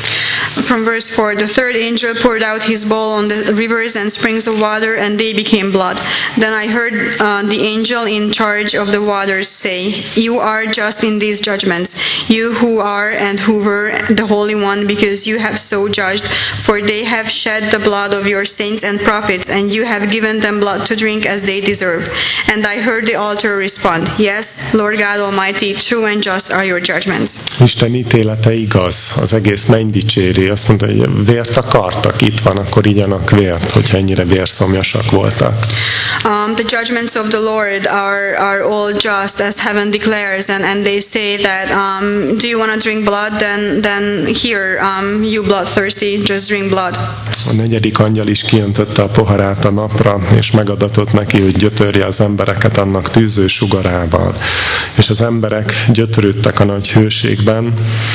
From verse 4, the third angel poured out his bowl on the rivers and springs of water, and they became blood. Then I heard the angel in charge of the waters say, you are just in these judgments, you who are and who were the Holy One, because you have so judged, for they have shed the blood of your saints and prophets, and you have given them blood to drink as they deserve. And I heard the altar respond, yes, Lord God Almighty, true and just are your judgments. Isten ítélete igaz, az egész menny dicséri. Azt mondta, hogy vért akartak, itt van, akkor igyanak vért, hogyha ennyire vérszomjasak voltak. The judgments of the Lord are all just, as heaven declares, and they say that, do you want to drink blood? Then here, you bloodthirsty, just drink blood. A negyedik angyal is kiöntötte a poharát a napra, és megadatott neki, hogy gyötörje az embereket annak tűző sugarával. És az emberek gyötrődtek a nagy hőségben,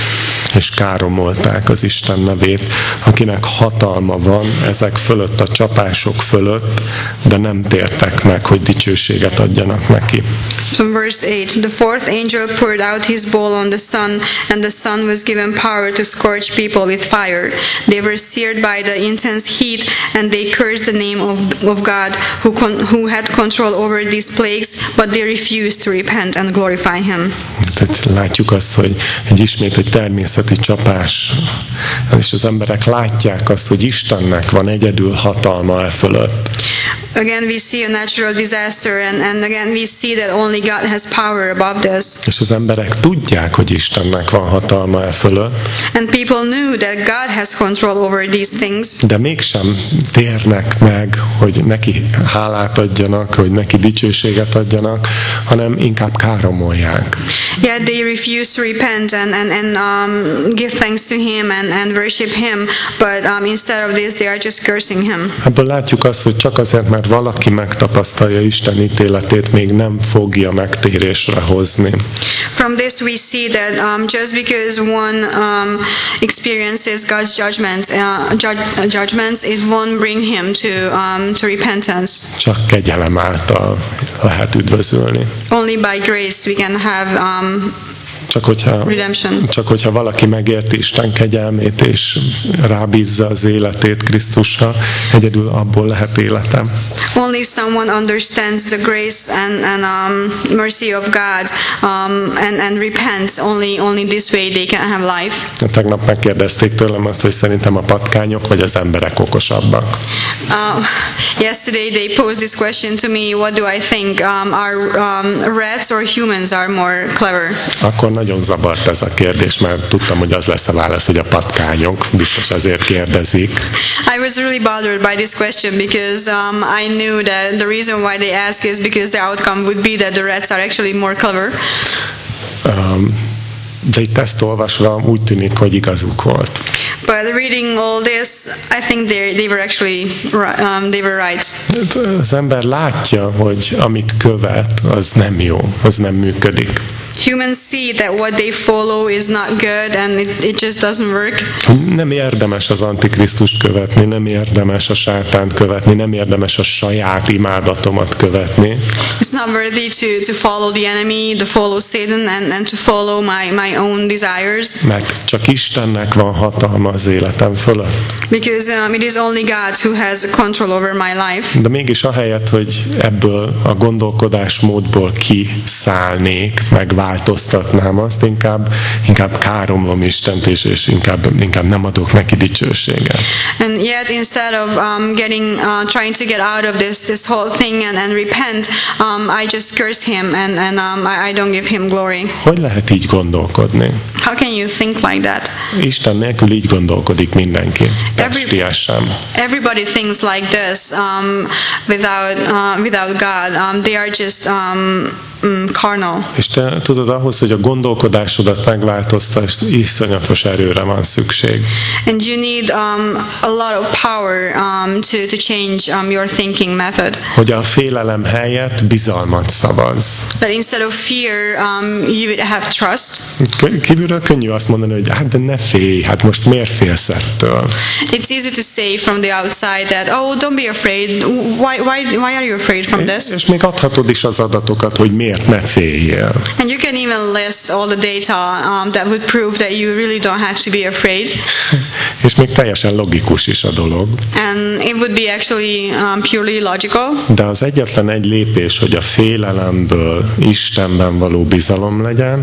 és káromolták az Isten nevét, akinek hatalma van ezek fölött, a csapások fölött, de nem tértek meg, hogy dicsőséget adjanak neki. From verse 8, the fourth angel poured out his bowl on the sun, and the sun was given power to scorch people with fire. They were seared by the intense heat, and they cursed the name of God, who had control over these plagues, but they refused to repent and glorify him. Tehát látjuk azt, hogy ismét egy természeti csapás, és az emberek látják azt, hogy Istennek van egyedül hatalma e fölött. Again we see a natural disaster, and again we see that only God has power above this. És az emberek tudják, hogy Istennek van hatalma e fölött. And people knew that God has control over these things. De mégsem térnek meg, hogy neki hálát adjanak, hogy neki dicsőséget adjanak, hanem inkább káromolják. Yeah, they refuse to repent and give thanks to him and worship him, but instead of this they are just cursing him. Ebből látjuk azt, hogy csak azért, mert valaki megtapasztalja Isten ítéletét, még nem fogja megtérésre hozni. From this we see that just because one experiences God's judgments, it won't bring him to repentance. Csak kegyelem által lehet üdvözölni. Only by grace we can have redemption. Csak hogyha valaki megérti Isten kegyelmét és rábízza az életét Krisztusra, egyedül abból lehet életem. Only if someone understands the grace and mercy of God and repents, only this way they can have life. Tegnap megkérdezték tőlem azt, hogy szerintem a patkányok vagy az emberek okosabbak. Yesterday they posed this question to me, what do I think? Are rats or humans are more clever? Akkor nagyon zavart ez a kérdés, mert tudtam, hogy az lesz a válasz, hogy a patkányok, biztos azért kérdezik. I was really bothered by this question because I knew that the reason why they ask is because the outcome would be that the rats are actually more clever. De itt ezt olvasva úgy tűnik, hogy igazuk volt. But reading all this, I think they were actually they were right. Az ember látja, hogy amit követ, az nem jó, az nem működik. Humans see that what they follow is not good and it just doesn't work. Nem érdemes az Antikrisztust követni, nem érdemes a sátánt követni, nem érdemes a saját imádatomat követni. It's not worthy to follow the enemy, to follow Satan and to follow my own desires. Mert csak Istennek van hatalma az életem fölött. Because it is only God who has control over my life. De mégis ahelyett, hogy ebből a gondolkodásmódból kiszállnék, megváltoztatnám azt, inkább káromlom Istent, és inkább nem adok neki dicsőséget. And And yet, instead of trying to get out of this whole thing and repent, I just curse him and I don't give him glory. Hogy lehet így gondolkodni? How can you think like that? Isten nélkül így gondolkodik mindenki. Testiesen. Everybody thinks like this without God. They are just carnal. És te tudod, ahhoz, hogy a gondolkodásodat megváltoztasd, iszonyatos erőre van szükség. And you need a lot of power to change your thinking method. Hogy a félelem helyett bizalmat szavaz. That instead of fear, you would have trust. Kívülről könnyű azt mondani, hogy hát de ne félj, hát most miért félsz ettől? It's easy to say from the outside that, oh, don't be afraid. Why are you afraid from this? És még adhatod is az adatokat, hogy miért ne féljél. And you can even list all the data that would prove that you really don't have to be afraid. És még teljesen logikus is a dolog. And it would be actually purely logical. De az egyetlen egy lépés, hogy a félelemből Istenben való bizalom legyen,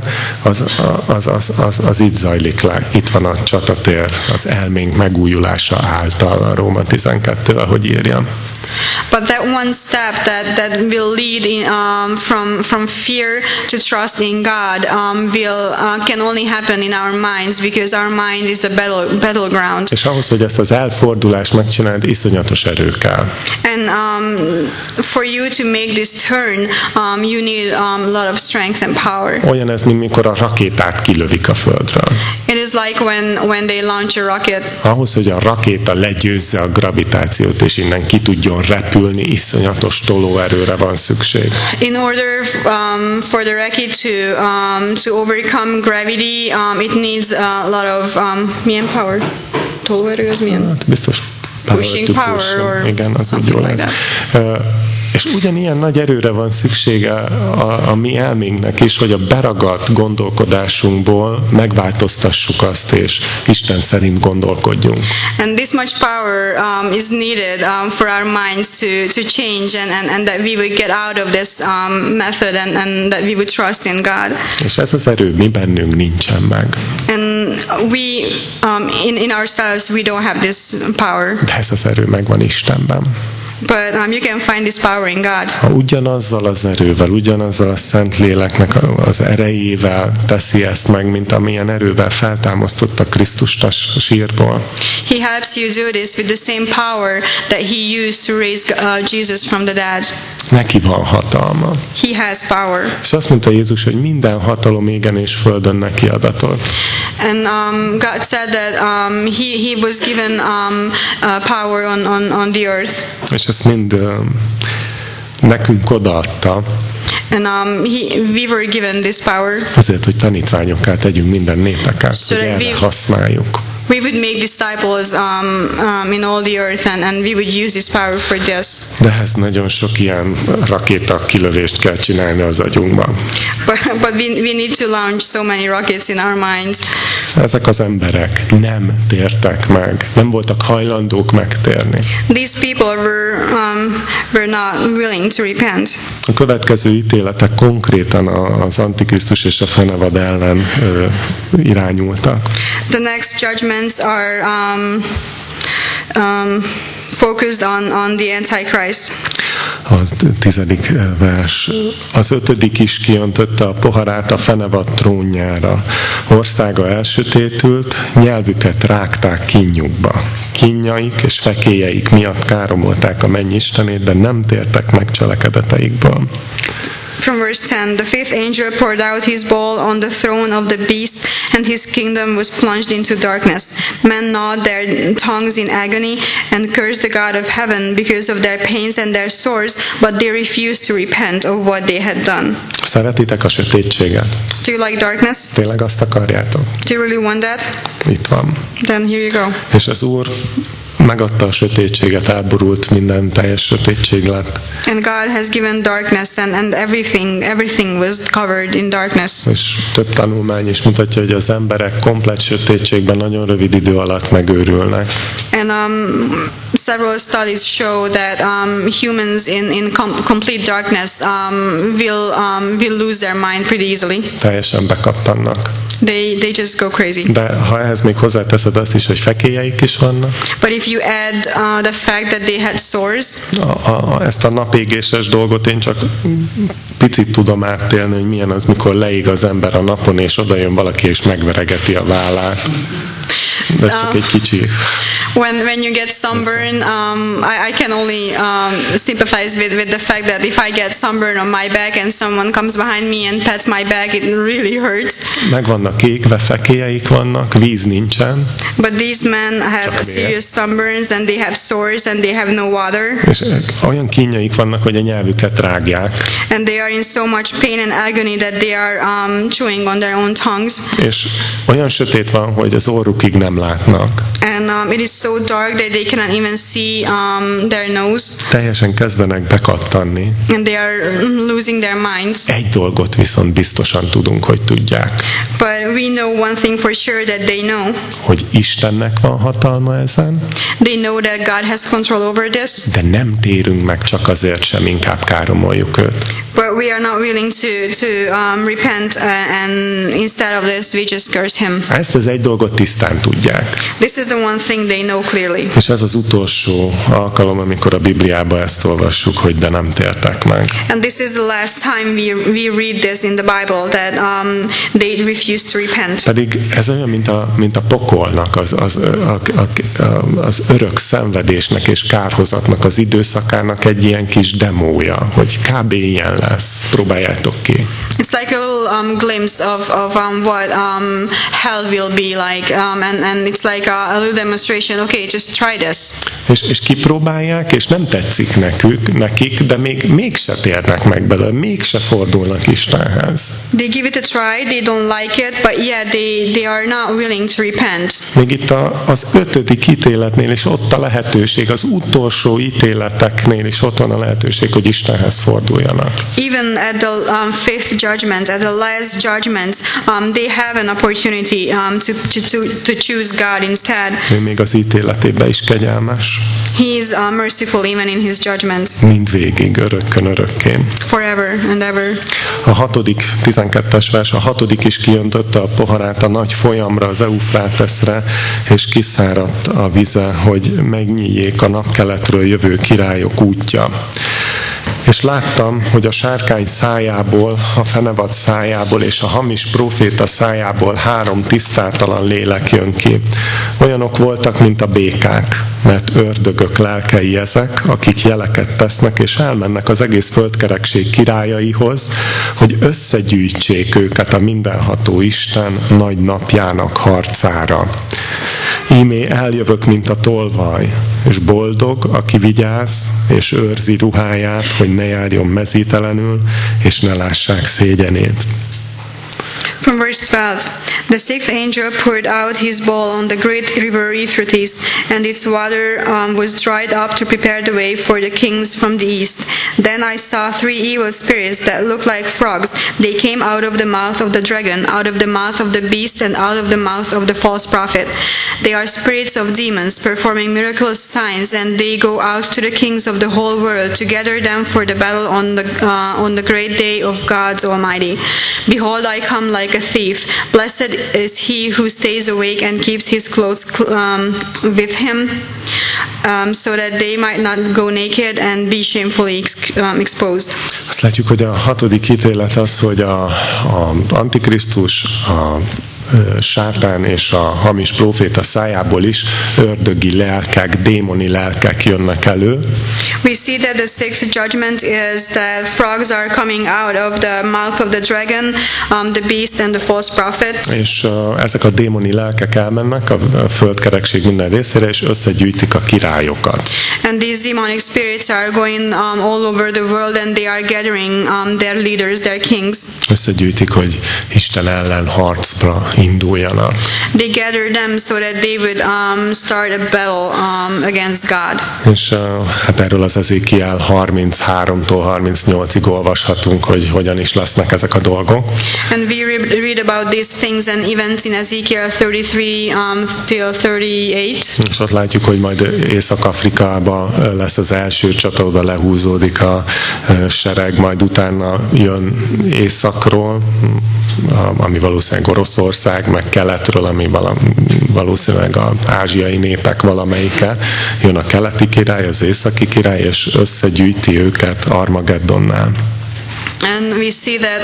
az itt zajlik le. Itt van a csatatér, az elménk megújulása által, a Róma 12, ahogy írja. But that one step that will lead from fear to trust in God can only happen in our minds, because our mind is a battleground. És ahhoz, hogy ezt az elfordulást megcsináld, iszonyatos erő kell. And for you to make this turn, you need a lot of strength and power. Olyan ez, mint mikor a rakétát kilövik a földről. It is like when they launch a rocket. Ahhoz, hogy a rakéta legyőzze a gravitációt, és innen ki tudjon repülni, iszonyatos tolóerőre van szükség. In order for the rocket to overcome gravity, it needs a lot of milyen power? Tolóerő az milyen? Hát biztos pushing power or igen, az úgy jól like és ugyanilyen nagy erőre van szüksége a mi elménknek is, hogy a beragadt gondolkodásunkból megváltoztassuk azt, és Isten szerint gondolkodjunk. And this much power is needed for our minds to change and that we would get out of this method and that we would trust in God. És ez az erő mi bennünk nincsen meg. And we in ourselves we don't have this power. De ez az erő megvan Istenben. But you can find this power in God. Ha ugyanazzal az erővel, ugyanazzal a Szentléleknek az erejével teszi ezt meg, mint amilyen erővel feltámasztotta Krisztust a sírból. He helps you do this with the same power that he used to raise Jesus from the dead. Neki van hatalma. He has power. És azt mondta Jézus, hogy minden hatalom égen és földön neki adatott. And God said that he was given power on the earth. És ezt mind nekünk odaadta. And we were given this power. Azért, hogy tanítványokká tegyünk minden népeket, hogy erre használjuk. We would make disciples in all the earth and we would use this power for this. De ehhez nagyon sok ilyen rakéta kilövést kell csinálni az agyunkban. But we need to launch so many rockets in our minds. Ezek az emberek nem tértek meg, nem voltak hajlandók megtérni. These people were not willing to repent. A következő ítéletek konkrétan az Antikrisztus és a fenevad ellen irányultak. The next judgments are focused on the Antichrist. A 10. vers. Az 5. is kiöntötte a poharát a fenevad trónjára. Országa elsötétült, nyelvüket rágták kínjukba. Kínjaik és fekélyeik miatt káromolták a mennyistenét, de nem tértek meg cselekedeteikből. From verse 10, the fifth angel poured out his bowl on the throne of the beast, and his kingdom was plunged into darkness. Men gnawed their tongues in agony and cursed the God of heaven because of their pains and their sores, but they refused to repent of what they had done. Szeretitek a sötétséget? Do you like darkness? Tényleg azt akarjátok? Do you really want that? Itt van. Then here you go. És az Úr megadta a sötétséget, elborult minden, teljes sötétség lett. And God has given darkness and everything was covered in darkness. És több tanulmány is mutatja, hogy az emberek komplett sötétségben nagyon rövid idő alatt megőrülnek. And several studies show that humans in complete darkness will lose their mind pretty easily. Teljesen bekattannak. They just go crazy. De ha ehhez még hozzáteszed azt is, hogy fekélyeik is vannak. But if you add the fact that they had sores, ezt a napégéses dolgot én csak picit tudom átélni, hogy milyen az, mikor leég az ember a napon, és oda jön valaki, és megveregeti a vállát. De ez csak egy kicsi. When you get sunburn, I can only sympathize with the fact that if I get sunburn on my back and someone comes behind me and pats my back, it really hurts. Meg vannak égve, fekélyeik vannak, víz nincsen. But these men have serious sunburns and they have sores and they have no water. És olyan kínjaik vannak, hogy a nyelvüket rágják. And they are in so much pain and agony that they are chewing on their own tongues. És olyan sötét van, hogy az orrukig nem látnak. And it is so dark that they cannot even see their nose. Teljesen kezdenek bekattanni. And they are losing their minds. Egy dolgot viszont biztosan tudunk, hogy tudják. But we know one thing for sure that they know. Hogy Istennek van hatalma ezen. They know that God has control over this. De nem térünk meg csak azért sem, inkább káromoljuk őt. But we are not willing to repent and instead of this we just curse him. Ezt az egy dolgot tisztán tudják. This is the one thing they know clearly. És ez az utolsó alkalom, amikor a Bibliában ezt olvassuk, hogy de nem tértek meg. And this is the last time we read this in the Bible that they refused to repent. Pedig ez olyan, mint a pokolnak, az örök szenvedésnek és kárhozatnak az időszakának egy ilyen kis demója, hogy kb. Ilyen lesz. Próbáljátok ki. It's like a little glimpse of what hell will be like, and it's like a little demonstration. Okay, just try this. És kipróbálják, és nem tetszik nekik, de mégse térnek meg belőle, mégse fordulnak Istenhez. They give it a try, they don't like it, but yeah, they are not willing to repent. Még itt az 5. ítéletnél is ott a lehetőség, az utolsó ítéleteknél is ott van a lehetőség, hogy Istenhez forduljanak. Even at the fifth judgment, at the last judgment, they have an opportunity to choose God instead. Ő még az ítéletében is kegyelmes. He is merciful even in his judgments. Mindvégig, örökkön örökkén. Forever and ever. A 12. vers, a 6. is kijöntötte a poharát a nagy folyamra, az Eufráteszre, és kiszáradt a vize, hogy megnyíljék a napkeletről jövő királyok útja. És láttam, hogy a sárkány szájából, a fenevad szájából és a hamis próféta szájából 3 tisztátalan lélek jön ki. Olyanok voltak, mint a békák, mert ördögök lelkei ezek, akik jeleket tesznek, és elmennek az egész földkerekség királyaihoz, hogy összegyűjtsék őket a mindenható Isten nagy napjának harcára. Ímé eljövök, mint a tolvaj, és boldog, aki vigyáz, és őrzi ruháját, hogy ne járjon mezítelenül, és ne lássák szégyenét. From verse 12, the sixth angel poured out his bowl on the great river Euphrates, and its water was dried up to prepare the way for the kings from the east. Then I saw 3 evil spirits that looked like frogs. They came out of the mouth of the dragon, out of the mouth of the beast, and out of the mouth of the false prophet. They are spirits of demons, performing miraculous signs, and they go out to the kings of the whole world to gather them for the battle on the great day of God Almighty. Behold, I come like a thief. Blessed is he who stays awake and keeps his clothes with him, so that they might not go naked and be shamefully exposed. Azt látjuk, hogy a 6. ítélet az, hogy a Antikrisztus, a sátán és a hamis próféta szájából is ördögi lelkek, démoni lelkek jönnek elő. We see that the sixth judgment is that frogs are coming out of the mouth of the dragon, the beast and the false prophet. És ezek a démoni lelkek elmennek a földkerekség minden részére, és összegyűjtik a királyokat. And these demonic spirits are going all over the world, and they are gathering their leaders, their kings. Összegyűjtik, hogy Isten ellen harcra induljanak. They gather them so that they would start a battle against God. És hát erről az Ezékiel 33-tól 38-ig olvashatunk, hogy hogyan is lesznek ezek a dolgok. And we read about these things and events in Ezekiel 33 till 38. És ott látjuk, hogy majd Észak-Afrikában lesz az első csata, oda lehúzódik a sereg, majd utána jön északról, ami valószínűleg Oroszország, Oroszország, meg keletről, ami valószínűleg az ázsiai népek valamelyike, jön a keleti király, az északi király, és összegyűjti őket Armageddonnál. And we see that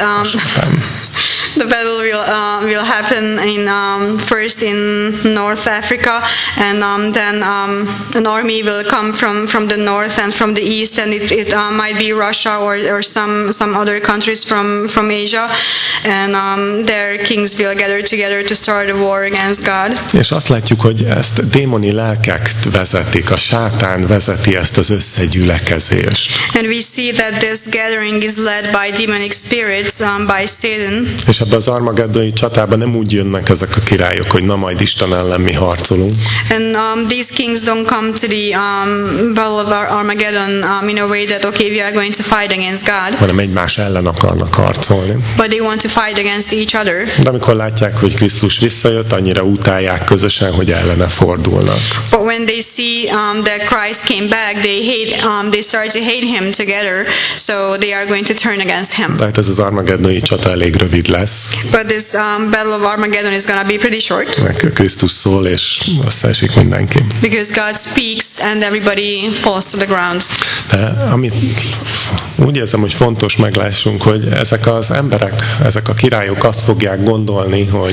the battle will happen first in North Africa, and then an army will come from the north and from the east, and it might be Russia or some other countries from Asia, and their kings will gather together to start a war against God. És azt látjuk, hogy ezt démoni lelkek vezetik, a sátán vezeti ezt az összegyülekezést. And we see that this gathering is led by demonic spirits, by Satan. És ebben az armageddoni csatában nem úgy jönnek ezek a királyok, hogy na majd Isten ellen mi harcolunk. And these kings don't come to the battle of Armageddon in a way that okay, we are going to fight against God. Hanem egymás ellen akarnak harcolni. But they want to fight against each other. De amikor látják, hogy Krisztus visszajött, annyira utálják közösen, hogy ellene fordulnak. But when they see that Christ came back, they start to hate him together. So they are going to turn against him. Tehát ez az armageddoni csata elég rövid lesz. But this battle of Armageddon is going to be pretty short. Meg Krisztus szól, és összeesik mindenki. Because God speaks and everybody falls to the ground. De amit úgy érzem, hogy fontos meglássunk, hogy ezek az emberek, ezek a királyok azt fogják gondolni, hogy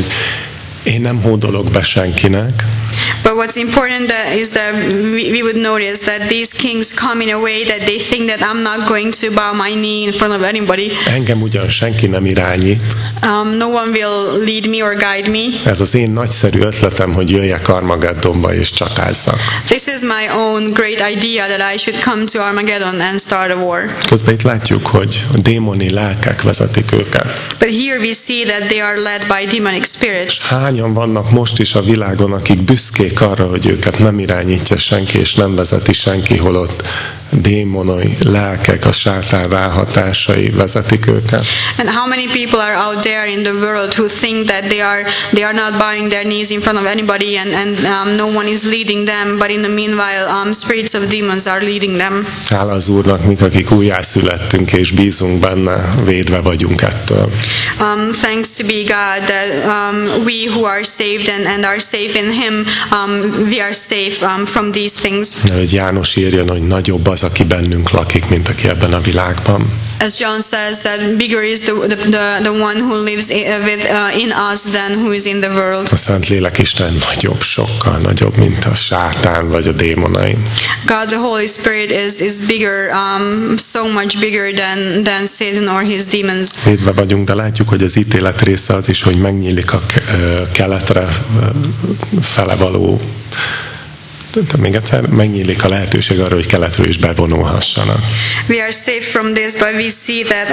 én nem hódolok be senkinek. But what's important is that we would notice that these kings come in a way that they think that I'm not going to bow my knee in front of anybody. Engem ugyan senki nem irányít. No one will lead me or guide me. Ez az én nagyszerű ötletem, hogy jöjjek Armageddonba és csatázzak. This is my own great idea that I should come to Armageddon and start a war. Közben itt látjuk, hogy a démoni lelkek vezetik őket. But here we see that they are led by demonic spirits. Hányan vannak most is a világon, akik büszkék arra, hogy őket nem irányítja senki, és nem vezeti senki, holott démonai lelkek, a sátán ráhatásai vezetik őket. And how many people are out there in the world who think that they are not bowing their knees in front of anybody, and no one is leading them, but in the meanwhile spirits of demons are leading them. Hála az Úrnak, mik akik újjászülettünk és bízunk benne, védve vagyunk ettől. Thanks to be God that we who are saved and are safe in Him, we are safe from these things. Hogy János írjon, hogy nagyobb az, aki bennünk lakik, mint aki ebben a világban. As John says, that bigger is the one who lives in us than who is in the world. A Szent Lélek Isten nagyobb, sokkal nagyobb, mint a sátán vagy a démonai. God, the Holy Spirit is bigger, so much bigger than Satan or his demons. Védve vagyunk, de látjuk, hogy az ítélet része az is, hogy megnyílik a keletre fele való. De még egyszer megnyílik a lehetőség arra, hogy keletről is bevonulhassanak. We are safe from this, but we see that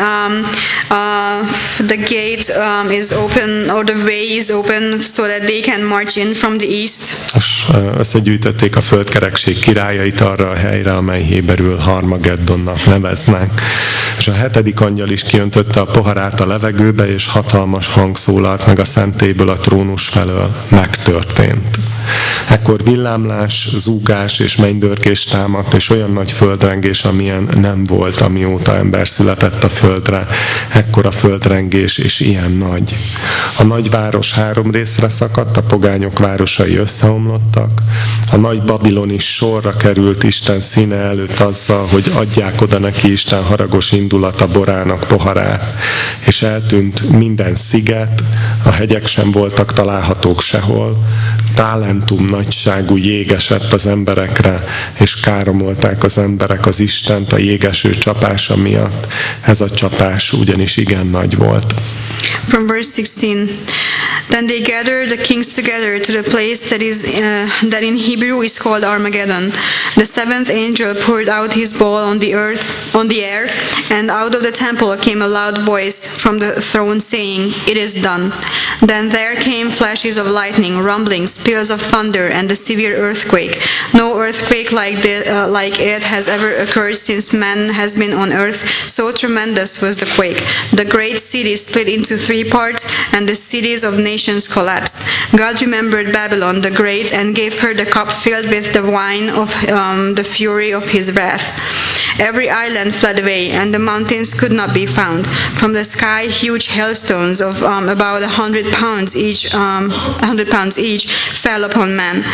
the gate is open, or the way is open, so that they can march in from the east. Összegyűjtötték a földkerekség királyait arra a helyre, amely héberül Armageddonnak neveznek. És a 7. angyal is kiöntötte a poharát a levegőbe, és hatalmas hang szólalt meg a szentélyből a trónus felől. Megtörtént. Ekkor villámlás, zúgás és mennydörgés támadt, és olyan nagy földrengés, amilyen nem volt, amióta ember született a földre. Ekkor a földrengés, és ilyen nagy. A nagyváros 3 részre szakadt, a pogányok városai összeomlottak. A nagy Babilon is sorra került Isten színe előtt azzal, hogy adják oda neki Isten haragos indulata borának poharát. És eltűnt minden sziget, a hegyek sem voltak találhatók sehol. Talentum nagyságú jég esett az emberekre, és káromolták az emberek az Istent a jégeső csapása miatt. Ez a csapás ugyanis igen nagy volt. From verse 16. Then they gathered the kings together to the place that in Hebrew is called Armageddon. The 7th angel poured out his bowl on the air, and out of the temple came a loud voice from the throne saying, "It is done." Then there came flashes of lightning, rumblings, peals of thunder, and a severe earthquake. No earthquake like it has ever occurred since man has been on earth. So tremendous was the quake. The great city split into 3 parts, and the cities of nations collapsed. God remembered Babylon the Great and gave her the cup filled with the wine of the fury of his wrath. Every island fled away, and the mountains could not be found. From the sky, huge hailstones of about 100 pounds each fell upon man.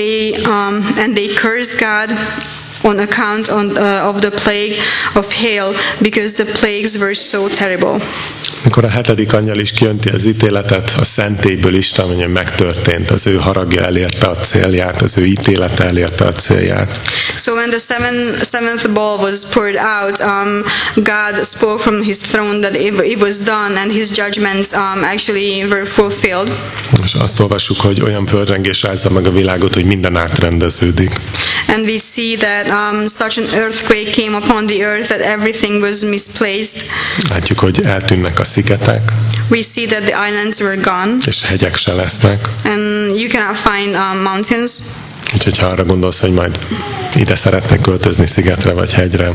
They cursed God on account of the plague of hail, because the plagues were so terrible. Amikor a 7. angyal is kijönti az ítéletet, a szentélyből Isten mondja, megtörtént, az ő haragja elérte a célját, az ő ítélete elérte a célját. So when the seventh bowl was poured out, God spoke from his throne that it was done, and his judgments actually were fulfilled. És azt olvassuk, hogy olyan földrengés rázza meg a világot, hogy minden átrendeződik. And we see that such an earthquake came upon the earth that everything was misplaced. Látjuk, hogy eltűnnek a szigetek. We see that the islands were gone. És hegyek se lesznek. And you cannot find mountains. Úgyhogy ha arra gondolsz, hogy majd ide szeretnék költözni szigetre vagy hegyre,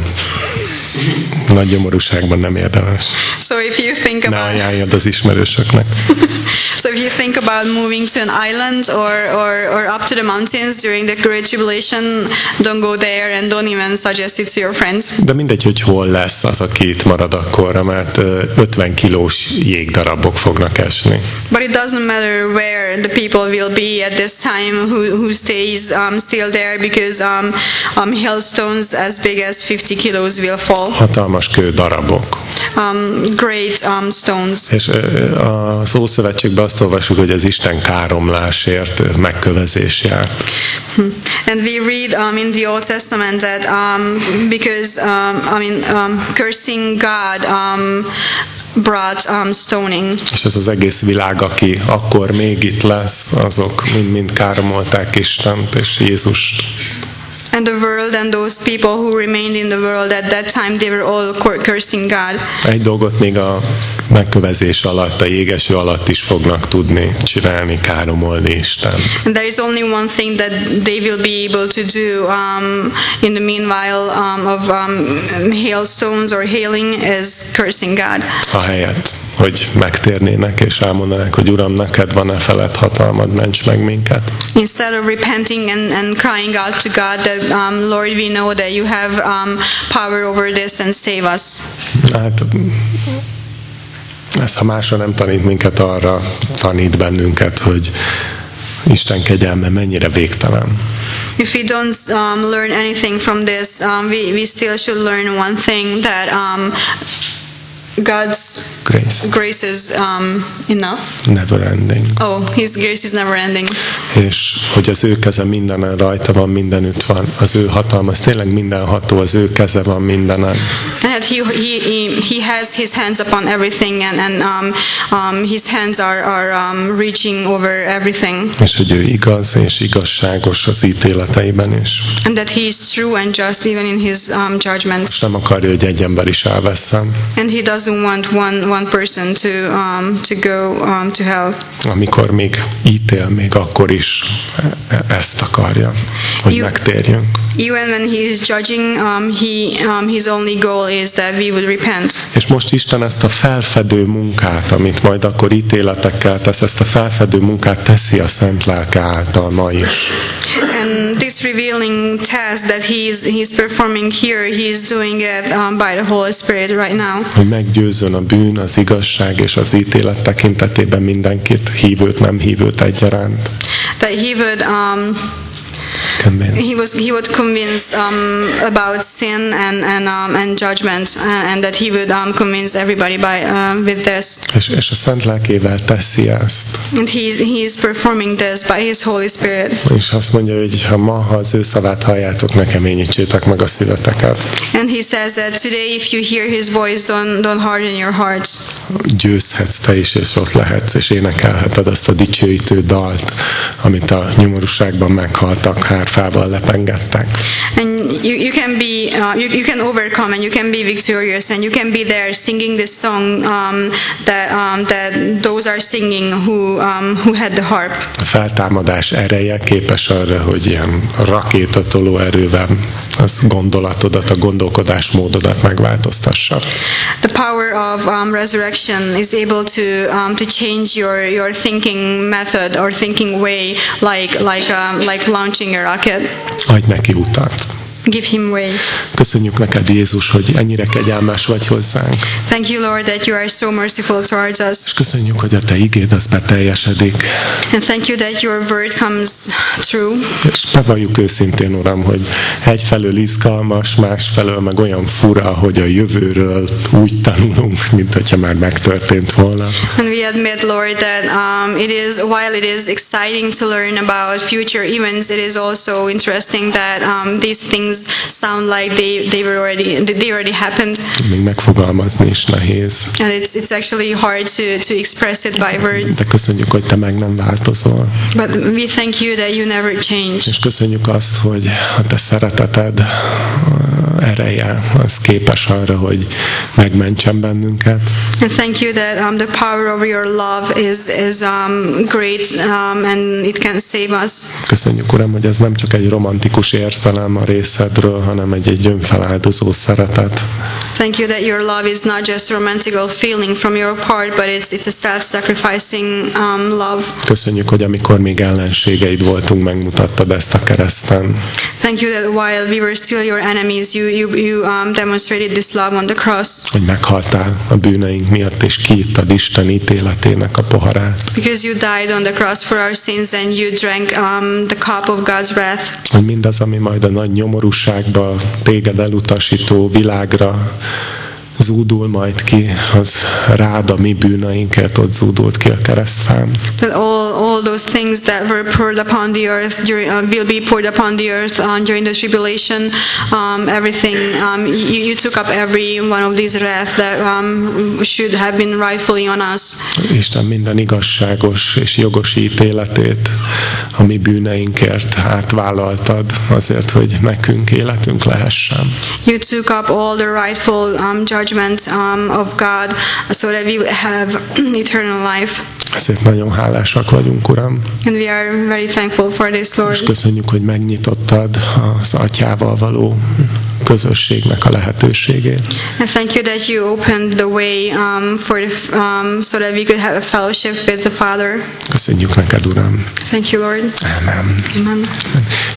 nagy gyomorúságban nem érdemes. So if you think ne about ajánljad az ismerősöknek. So if you think about moving to an island or up to the mountains during the Great Tribulation, don't go there and don't even suggest it to your friends. De mindegy, hogy hol lesz az, aki itt marad akkorra, mert 50 kilós jégdarabok fognak esni. But it doesn't matter where the people will be at this time who stays still there, because hailstones as big as 50 kilos will fall. Hatalmas kődarabok. Great stones. És az Ószövetségben azt olvasjuk, hogy az Isten káromlásért megkövezés járt. And we read in the Old Testament that because cursing God brought stoning. És ez az egész világ, aki akkor még itt lesz, azok mind káromolták Istent és Jézust. And the world and those people who remained in the world at that time, they were all cursing God. Egy dolgot még a megkövezés alatt, a jégeső alatt is fognak tudni csinálni, káromolni Istent. And there is only one thing that they will be able to do in the meanwhile of hailstones or hailing is cursing God. Ahelyett, hogy megtérnének és elmondanák, hogy Uram, neked van-e felett hatalmad, ments meg minket. Instead of repenting and crying out to God that Lord, we know that you have power over this and save us. Hát ez, ha másra nem tanít minket, arra tanít bennünket, hogy Isten kegyelme mennyire végtelen. If we don't learn anything from this, we still should learn one thing, that God's grace is enough. Never ending. Oh, His grace is never ending. És hogy az ő keze mindenen rajta van, mindenütt van. Az ő hatalma, az tényleg mindenható, az ő keze van mindenen. And that he has His hands upon everything, and His hands are reaching over everything. És hogy ő igaz és igazságos az ítéleteiben is. And that He is true and just even in His judgments. És nem akarja, hogy egy ember is elvesszen. And He doesn't want one person to go to hell. Amikor még ítél, még akkor is ezt akarja, hogy megtérjünk. Even when He is judging, His only goal is that we would repent. És most Isten ezt a felfedő munkát, amit majd akkor ítéletekkel tesz, ezt a felfedő munkát teszi a Szent Lelke által ma is. And this revealing task that he's performing here, he is doing it by the Holy Spirit right now. Hogy meggyőzzön a bűn, az igazság és az ítélet tekintetében mindenkit, hívőt, nem hívőt egyaránt. That he would he would convince about sin and judgment, and that he would convince everybody with this. És a Szent Lelkével teszi ezt. And he is performing this by His Holy Spirit. És azt mondja, hogy ha az ő szavát halljátok, ne keményítsétek meg a szíveteket. And he says that today, if you hear His voice, don't harden your hearts. Győzhetsz te is, és ott lehetsz, és énekelheted azt a dicsőítő dalt, amit a nyomorúságban meghaltak, hárfával lepengettek. And you can be you can overcome, and you can be victorious, and you can be there singing this song that those are singing who had the harp. A feltámadás ereje képes arra, hogy ilyen rakétatoló erővel az gondolatodat, a gondolkodásmódodat megváltoztassa. The power of resurrection is able to change your thinking method or thinking way, like launching a rocket. Adj neki utat. Give him way. Köszönjük neked, Jézus, hogy ennyire kegyelmes vagy hozzánk. Thank you, Lord, that you are so merciful towards us. És köszönjük, hogy a te igéd az beteljesedik. And thank you that your word comes true. És bevalljuk őszintén, Uram, hogy egyfelől izgalmas, másfelől meg olyan fura, hogy a jövőről úgy tanulunk, mint hogyha már megtörtént volna. And we admit, Lord, that while it is exciting to learn about future events, it is also interesting that these things sound like they already happened. Még megfogalmazni is nehéz. And it's actually hard to express it by words. De köszönjük, hogy te meg nem változol. But we thank you that you never change. És köszönjük azt, hogy a te szereteted ereje, az képes arra, hogy megmentsen bennünket. And thank you that the power of your love is great and it can save us. Köszönjük, Uram, hogy ez nem csak egy romantikus érzelem a részedről, hanem egy önfeláldozó szeretet. Thank you that your love is not just a romantical feeling from your part, but it's a self-sacrificing love. Köszönjük, hogy amikor még ellenségeid voltunk, megmutattad ezt a kereszten. Thank you that while we were still your enemies, you demonstrated this love on the cross. Hogy meghaltál a bűneink miatt, és kiittad Isten ítéletének a poharát. Because you died on the cross for our sins and you drank the cup of God's wrath. Hogy mindaz, ami majd a nagy nyomorúságba, téged elutasító világra zúdul majd ki, az rád a mi bűneinket ott zúdult ki a keresztfán. That all those things that were poured upon the earth will be poured upon the earth during the tribulation. Everything you took up every one of these wrath that should have been rightfully on us. Isten minden igazságos és jogos ítéletét a mi bűneinkért átvállaltad azért, hogy nekünk életünk lehessen. You took up all the rightful judgment of God so that we would have eternal life. Ezért nagyon hálásak vagyunk, Uram. And we are very thankful for this, Lord. És köszönjük, hogy megnyitottad az Atyával való közösségnek a lehetőségét. And thank you that you opened the way so that we could have a fellowship with the Father. Köszönjük neked, Uram. Thank you, Lord. Amen. Amen.